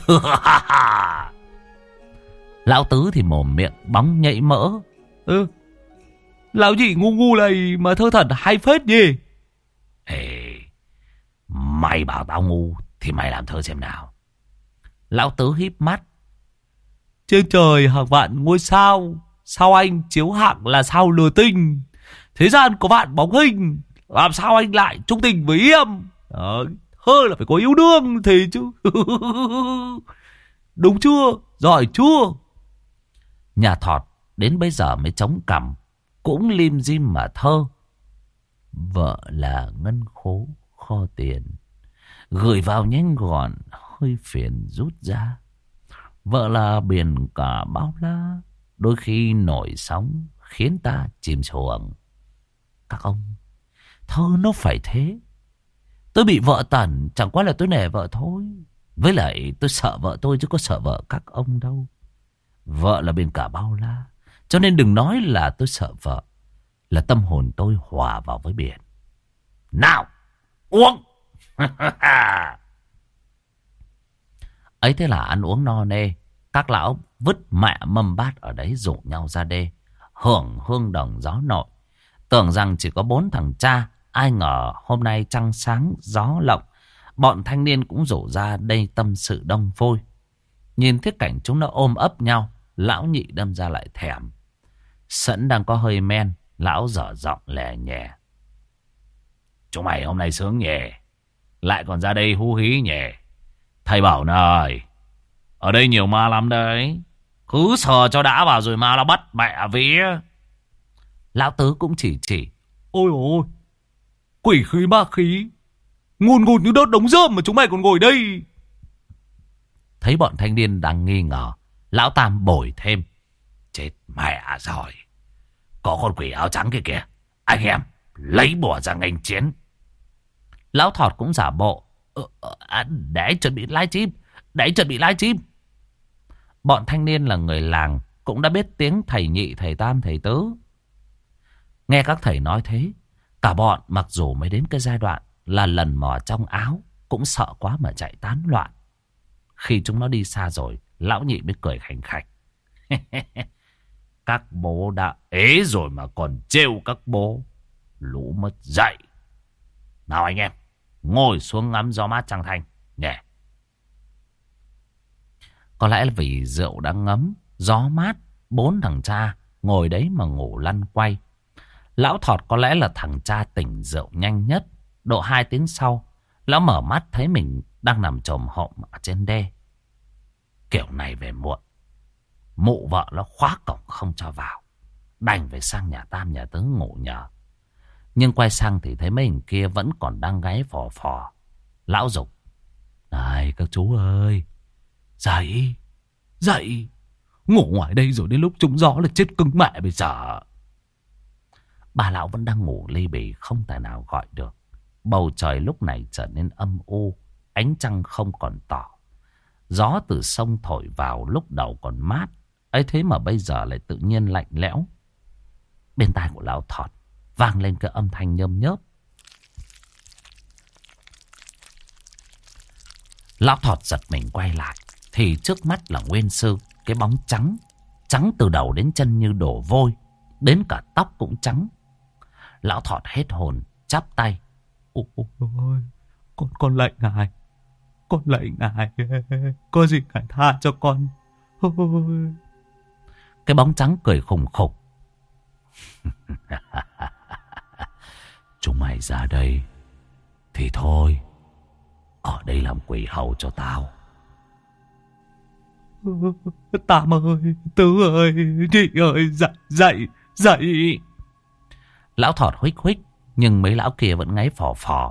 Lão Tứ thì mồm miệng bóng nhảy mỡ. Ừ, lão Nhị ngu ngu này mà thơ thật hay phết nhỉ. Ê, mày bảo tao ngu thì mày làm thơ xem nào. Lão Tứ híp mắt. Trên trời hàng vạn ngôi sao, sao anh chiếu hạng là sao lừa tinh. Thế gian có vạn bóng hình, làm sao anh lại trung tình với em. Đấy, thơ là phải có yêu đương thì chứ. Đúng chưa? Giỏi chưa? Nhà Thọt đến bây giờ mới chống cằm, cũng lim dim mà thơ. Vợ là ngân khố kho tiền, gửi vào nhanh gọn hơi phiền rút ra. Vợ là biển cả bao la, đôi khi nổi sóng khiến ta chìm xuồng. Các ông, thơ nó phải thế. Tôi bị vợ tẩn chẳng qua là tôi nể vợ thôi. Với lại tôi sợ vợ tôi chứ có sợ vợ các ông đâu. Vợ là biển cả bao la, cho nên đừng nói là tôi sợ vợ. Là tâm hồn tôi hòa vào với biển. Nào, uống. Ấy thế là ăn uống no nê. Các lão vứt mẹ mâm bát ở đấy rủ nhau ra đê, hưởng hương đồng gió nội. Tưởng rằng chỉ có bốn thằng cha, ai ngờ hôm nay trăng sáng gió lộng. Bọn thanh niên cũng rủ ra đây tâm sự đông vui. Nhìn thấy cảnh chúng nó ôm ấp nhau, lão Nhị đâm ra lại thèm. Sẵn đang có hơi men, lão dở giọng lè nhẹ. Chúng mày hôm nay sướng nhỉ, lại còn ra đây hú hí nhỉ. Thầy bảo này, ở đây nhiều ma lắm đấy, cứ sờ cho đã vào rồi ma nó bắt mẹ vía. Lão Tứ cũng chỉ chỉ. Ôi ôi, quỷ khí ma khí, ngùn ngùn như đốt đống rơm mà chúng mày còn ngồi đây. Thấy bọn thanh niên đang nghi ngờ, lão Tam bổi thêm. Chết mẹ rồi, có con quỷ áo trắng kia kìa, anh em lấy bùa ra nghênh chiến. Lão Thọt cũng giả bộ. Ờ, à, để chuẩn bị live stream, để chuẩn bị live stream. Bọn thanh niên là người làng cũng đã biết tiếng thầy Nhị, thầy Tam, thầy Tứ. Nghe các thầy nói thế, cả bọn mặc dù mới đến cái giai đoạn là lần mò trong áo, cũng sợ quá mà chạy tán loạn. Khi chúng nó đi xa rồi, lão Nhị mới cười khành khạch. Các bố đã ế rồi mà còn trêu các bố, lũ mất dạy. Nào anh em, ngồi xuống ngắm gió mát trăng thanh nhỉ. Có lẽ là vì rượu đã ngấm, gió mát, bốn thằng cha ngồi đấy mà ngủ lăn quay. Lão Thọt có lẽ là thằng cha tỉnh rượu nhanh nhất. Độ hai tiếng sau, lão mở mắt thấy mình đang nằm chồm hổm ở trên đê. Kiểu này về muộn, mụ vợ nó khóa cổng không cho vào, đành phải sang nhà Tam nhà Tứ ngủ nhờ. Nhưng quay sang thì thấy mấy hình kia vẫn còn đang gáy phò phò. Lão giục. Này các chú ơi, dậy, dậy, ngủ ngoài đây rồi đến lúc trúng gió là chết cứng mẹ bây giờ. Bà lão vẫn đang ngủ ly bì, không tài nào gọi được. Bầu trời lúc này trở nên âm u, ánh trăng không còn tỏ. Gió từ sông thổi vào lúc đầu còn mát, ấy thế mà bây giờ lại tự nhiên lạnh lẽo. Bên tai của lão Thọt vang lên cái âm thanh nhâm nhớp. Lão Thọt giật mình quay lại. Thì trước mắt là Nguyên Sư. Cái bóng trắng. Trắng từ đầu đến chân như đổ vôi. Đến cả tóc cũng trắng. Lão Thọt hết hồn, chắp tay. Ôi ôi, con, con lạy ngài. Con lạy ngài. Có gì ngài tha cho con. Ôi. Cái bóng trắng cười khùng khục. Chúng mày ra đây thì thôi. Ở đây làm quỷ hầu cho tao. Tam ơi, Tứ ơi, Nhị ơi, dậy, dậy, dậy. Lão Thọt huých huých, nhưng mấy lão kia vẫn ngáy phò phò.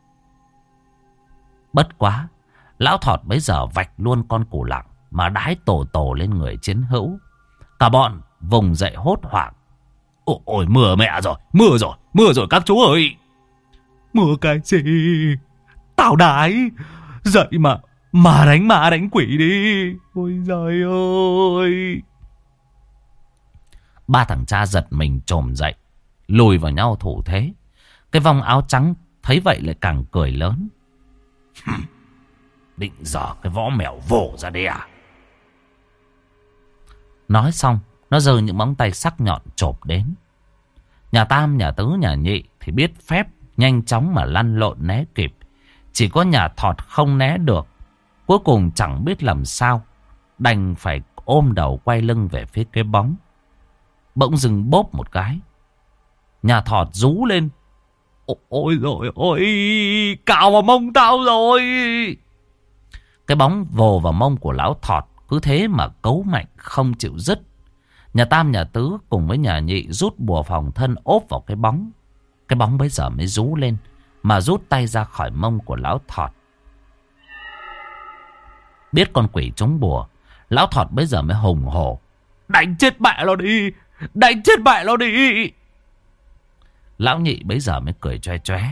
Bất quá, lão Thọt bấy giờ vạch luôn con củ lặng mà đái tổ tổ lên người chiến hữu. Cả bọn vùng dậy hốt hoảng. Ôi, ôi mưa mẹ rồi, mưa rồi, mưa rồi các chú ơi. Mưa cái gì? Tao đái. Dậy mà, mà đánh mà đánh quỷ đi. Ôi giời ơi. Ba thằng cha giật mình trồm dậy, lùi vào nhau thủ thế. Cái vong áo trắng thấy vậy lại càng cười lớn. Định dở cái võ mèo vồ ra đây à? Nói xong, nó giơ những móng tay sắc nhọn chộp đến. Nhà Tam, nhà Tứ, nhà Nhị thì biết phép, nhanh chóng mà lăn lộn né kịp. Chỉ có nhà Thọt không né được. Cuối cùng chẳng biết làm sao, đành phải ôm đầu quay lưng về phía cái bóng. Bỗng dừng bốp một cái, nhà Thọt rú lên. Ôi rồi ôi, cào vào mông tao rồi. Cái bóng vồ vào mông của lão Thọt, cứ thế mà cấu mạnh không chịu dứt. Nhà Tam, nhà Tứ cùng với nhà Nhị rút bùa phòng thân ốp vào cái bóng. Cái bóng bấy giờ mới rú lên, mà rút tay ra khỏi mông của lão Thọt. Biết con quỷ trúng bùa, lão Thọt bấy giờ mới hùng hổ. Đánh chết mẹ nó đi, đánh chết mẹ nó đi. Lão Nhị bấy giờ mới cười choe choé.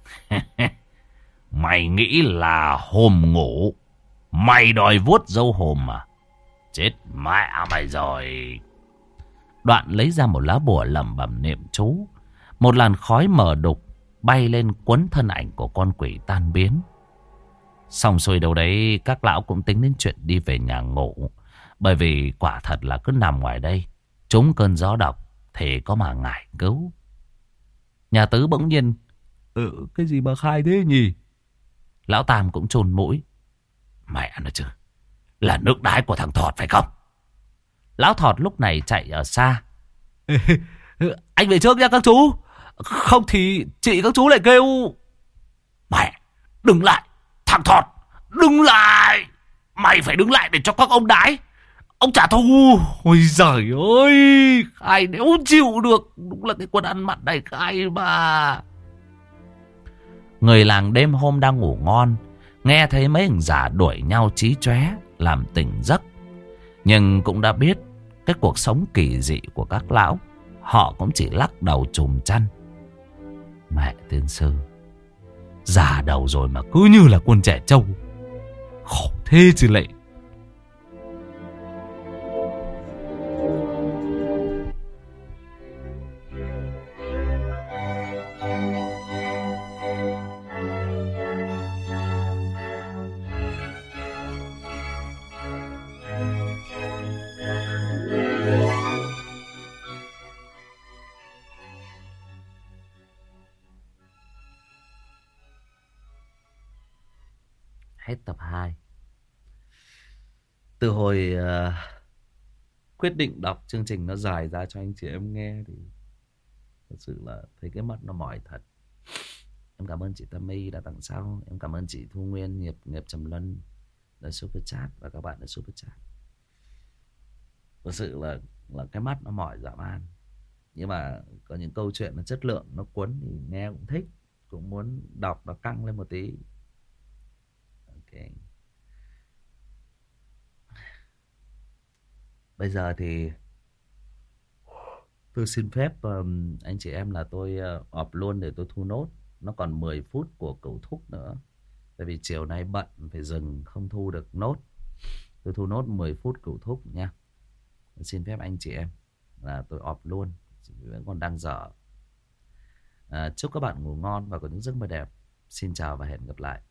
Mày nghĩ là hồm ngủ, mày đòi vuốt dâu hồm à? Chết mẹ mày rồi. Đoạn lấy ra một lá bùa lẩm bẩm niệm chú. Một làn khói mờ đục bay lên quấn thân ảnh của con quỷ tan biến. Xong xuôi đâu đấy, các lão cũng tính đến chuyện đi về nhà ngủ. Bởi vì quả thật là cứ nằm ngoài đây, trúng cơn gió độc thì có mà ngại cứu. Nhà Tứ bỗng nhiên: Ừ, cái gì mà khai thế nhỉ? Lão Tam cũng chôn mũi: Mẹ nó chứ, là nước đái của thằng Thọt phải không? Lão Thọt lúc này chạy ở xa: Ê, anh về trước nha các chú, không thì chị các chú lại kêu. Mẹ, đừng lại, thằng Thọt, đừng lại. Mày phải đứng lại để cho các ông đái, ông trả thù. Ôi giời ơi, khai nếu chịu được, đúng là cái quân ăn mặn này khai mà. Người làng đêm hôm đang ngủ ngon, nghe thấy mấy hình giả đuổi nhau chí chóe, làm tỉnh giấc. Nhưng cũng đã biết cái cuộc sống kỳ dị của các lão, họ cũng chỉ lắc đầu chùm chăn. Mẹ tiên sư, già đầu rồi mà cứ như là quân trẻ trâu, khổ thế chứ lệ. Hết tập hai. Từ hồi uh, quyết định đọc chương trình nó dài ra cho anh chị em nghe thì thật sự là thấy cái mắt nó mỏi thật. Em cảm ơn chị Tâm My đã tặng sau. Em cảm ơn chị Thu Nguyên, Nghiệp Nghiệp Trầm Luân đã super chat, và các bạn đã super chat. Thật sự là là cái mắt nó mỏi dã man. Nhưng mà có những câu chuyện nó chất lượng, nó cuốn thì nghe cũng thích, cũng muốn đọc nó căng lên một tí. Ok. Bây giờ thì tôi xin phép um, anh chị em là tôi uh, off luôn để tôi thu nốt. Nó còn mười phút của Cửu Thúc nữa. Tại vì chiều nay bận phải dừng, không thu được nốt. Tôi thu nốt mười phút Cửu Thúc nha. Xin phép anh chị em là tôi off luôn, vẫn còn đang dở. À, chúc các bạn ngủ ngon và có những giấc mơ đẹp. Xin chào và hẹn gặp lại.